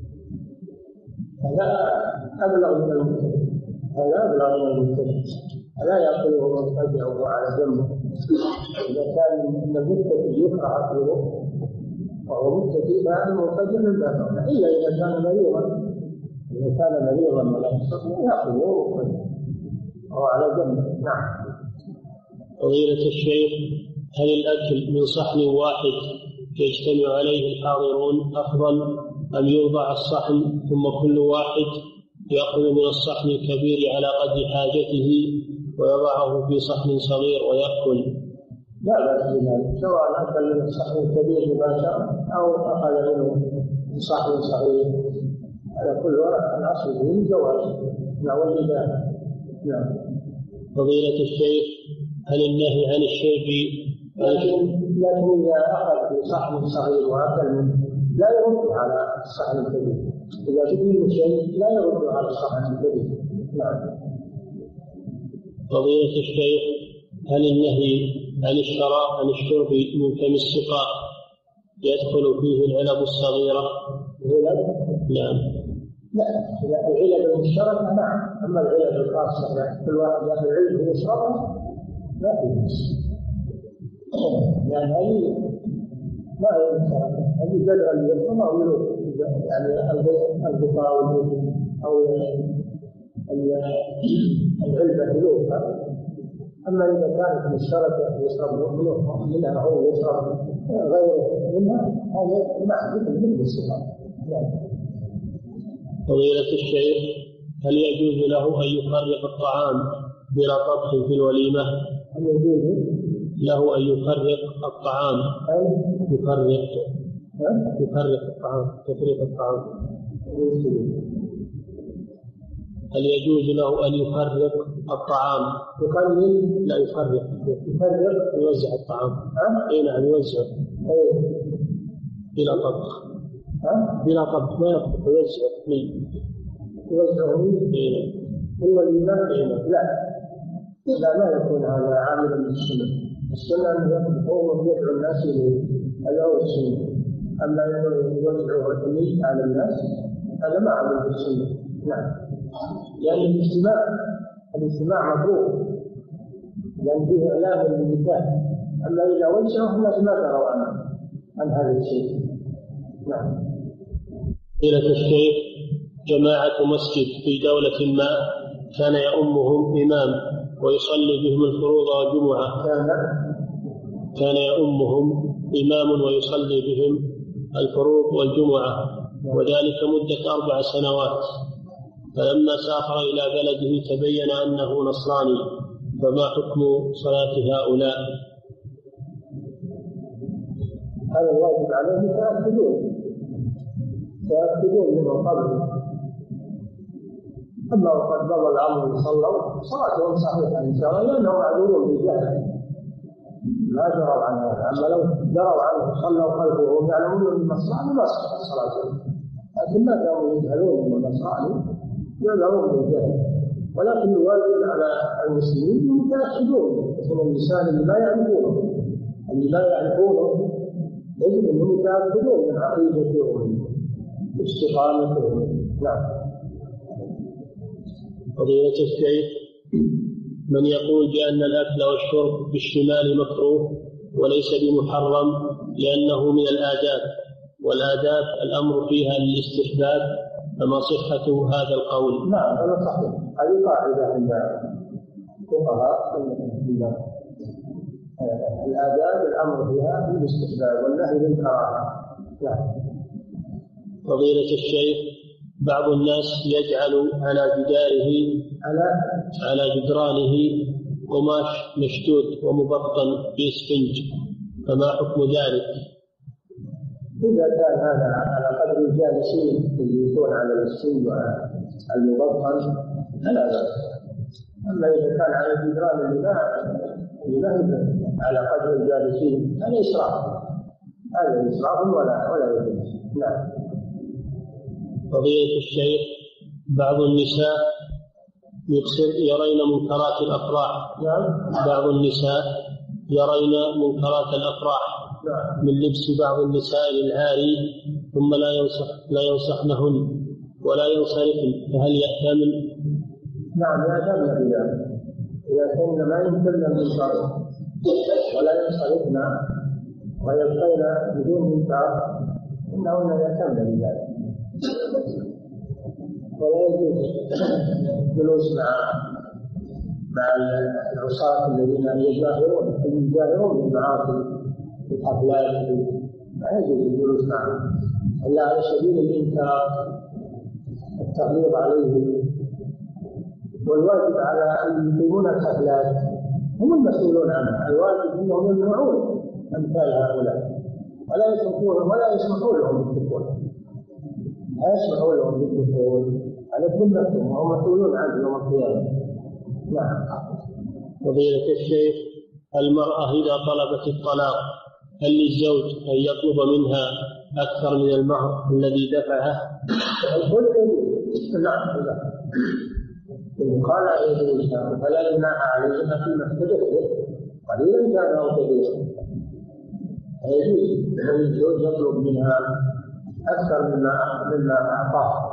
هذا أبلغ من المبتدع، هذا أبلغ من المبتدع، لا يأكله مضطجع وهو على جنبه. إذا كان المبتدع يكره أكله وهو مبتدع فهذا مضطجع من باب، إلا إذا كان مريضا. إذا كان مريضا ولا يستطيع يأكله وهو على جنبه. نعم. فضيلة الشيخ، هل الأكل من صحن واحد يجتمع عليه الحاضرون أفضل، أم يوضع الصحن ثم كل واحد يأخذ من الصحن الكبير على قدر حاجته ويضعه في صحن صغير ويأكل؟ لا بأس بذلك، سواء أكل من الصحن الكبير مباشرة أو أخذ منه من صحن صغير، على كل ورق الأصل فيه الجواز. نعم. والإباحة. نعم. فضيلة الشيخ، هل النهي عن الشرب لكن لكن إذا أخذ في صحن صغير وأكل منه لا يرد على الصحن الكبير، إذا تبين شيء لا يرد على الصحن الكبير. نعم. فضيلة الشيخ، هل النهي عن الشراء عن الشرب من فم السقاء يدخل فيه العلب الصغيرة؟ العلب؟ نعم. لا، العلب المشتركة نعم، أما العلب الخاصة يعني كل واحد يأخذ علبة ويشربها لا في بس، يعني هذه ما هي مشتركة، هذه بدرا للصلاة ويروح يعني البقاء أو العلبة ذوقها. أما إذا كانت مشتركة يشرب منها أو يشرب غيره منها هذا معروف مثل السكر. فضيلة الشيخ، هل يجوز له أن يفرق الطعام بلا طبخ في الوليمة؟ هل يجوز له أن يفرق الطعام؟ يفرق يفرق الطعام تفريق الطعام. هل يجوز له أن يفرق الطعام؟ يقلل؟ لا، يفرق يفرق يوزع الطعام. أي نعم، يوزع بلا طبخ. بلا طبخ ما يطبخ، يوزع يوزعه في الوليمة؟ لا لا ما يكون هذا عاملا للسنة. السنة أن يطبخه ويدعو الناس إليه، هذا هو السنة. أما أنه يوزعه كلي على الناس هذا ما عمل بالسنة. نعم، لأن يعني الاجتماع الاجتماع مطلوب لأن فيه إعلام للنكاح. أما إذا وجهه الناس ما دروا عن عن هذا الشيء. نعم. فضيلة الشيخ، جماعة مسجد في دولة ما كان يؤمهم إمام ويصلي بهم الفروض والجمعة. كان كان يؤمهم إمام ويصلي بهم الفروض والجمعة، وذلك مدة أربع سنوات. فلما سافر إلى بلده تبين أنه نصراني، فما حكم صلاة هؤلاء؟ هذا الواجب عليهم يتأكدون يتأكدون منه قبل. أما وقد مضى الأمر صلوا صلاتهم صحيحة إن شاء الله لأنهم معذورون بالجهل ما جروا عن هذا. أما لو جروا عنه صلوا خلفه وهم يعلمون أن النصراني ما صحت صلاتهم، لكن ما كانوا يجهلون أن النصراني يعذرون بالجهل. ولكن الواجب على المسلمين يتأكدون من اللسان اللي ما يعرفونه اللي ما يعرفونه يجب أنهم يتأكدون من عقيدتهم واستقامتهم. نعم. فضيلة الشيخ، من يقول بأن الأكل والشرب بالشمال مكروه وليس بمحرم لأنه من الآداب، والآداب الأمر فيها للاستحباب، فما صحة هذا القول؟ نعم هذا صحيح. هذه قاعدة عند الفقهاء الآداب الأمر فيها للاستحباب والنهي للكراهة. نعم. فضيلة الشيخ، بعض الناس يجعل على جداره على على جدرانه قماش مشدود ومبطن بإسفنج، فما حكم ذلك؟ إذا كان هذا على قدر الجالسين اللي يكون على الإسفنج والمبطن فلا بأس. أما إذا كان على الجدران اللي ما على قدر الجالسين هذا إسراف، هذا إسراف ولا ولا يجوز. نعم. فضيلة الشيخ، بعض النساء يرين منكرات الأفراح. نعم. بعض النساء يرين منكرات الأفراح. نعم. من لبس بعض النساء للعاري ثم لا ينصح لا ينصحنهن ولا ينصرفن، فهل يأتمن؟ نعم يأتمن بذلك. إذا كنا ما يمكننا المنكر ولا ينصرفن ويبقين بدون منكر إنهن يأتمن بذلك. ولا يجوز الجلوس مع مع العصاة الذين يجاهرون يجاهرون بالمعاصي في الحفلات، لا يجوز الجلوس معهم إلا على سبيل الإنكار التغليظ عليه. والواجب على أن يقيمون الحفلات هم المسؤولون عنها، الواجب أنهم يمنعون أمثال هؤلاء ولا يسمحون ولا يسمحون لهم بالدخول، لا يسمحون لهم بالدخول، هذا ذمتهم وهم مسؤولون عنه يوم القيامة. نعم. فضيلة الشيخ، المرأة إذا طلبت الطلاق هل للزوج أن يطلب منها أكثر من المهر الذي دفعه؟ نعم. إن قال عليه فلا جناح عليها فيما افتدت به قليلا كان أو كثيرا. يجوز أن الزوج يطلب منها أكثر مما مما أعطاه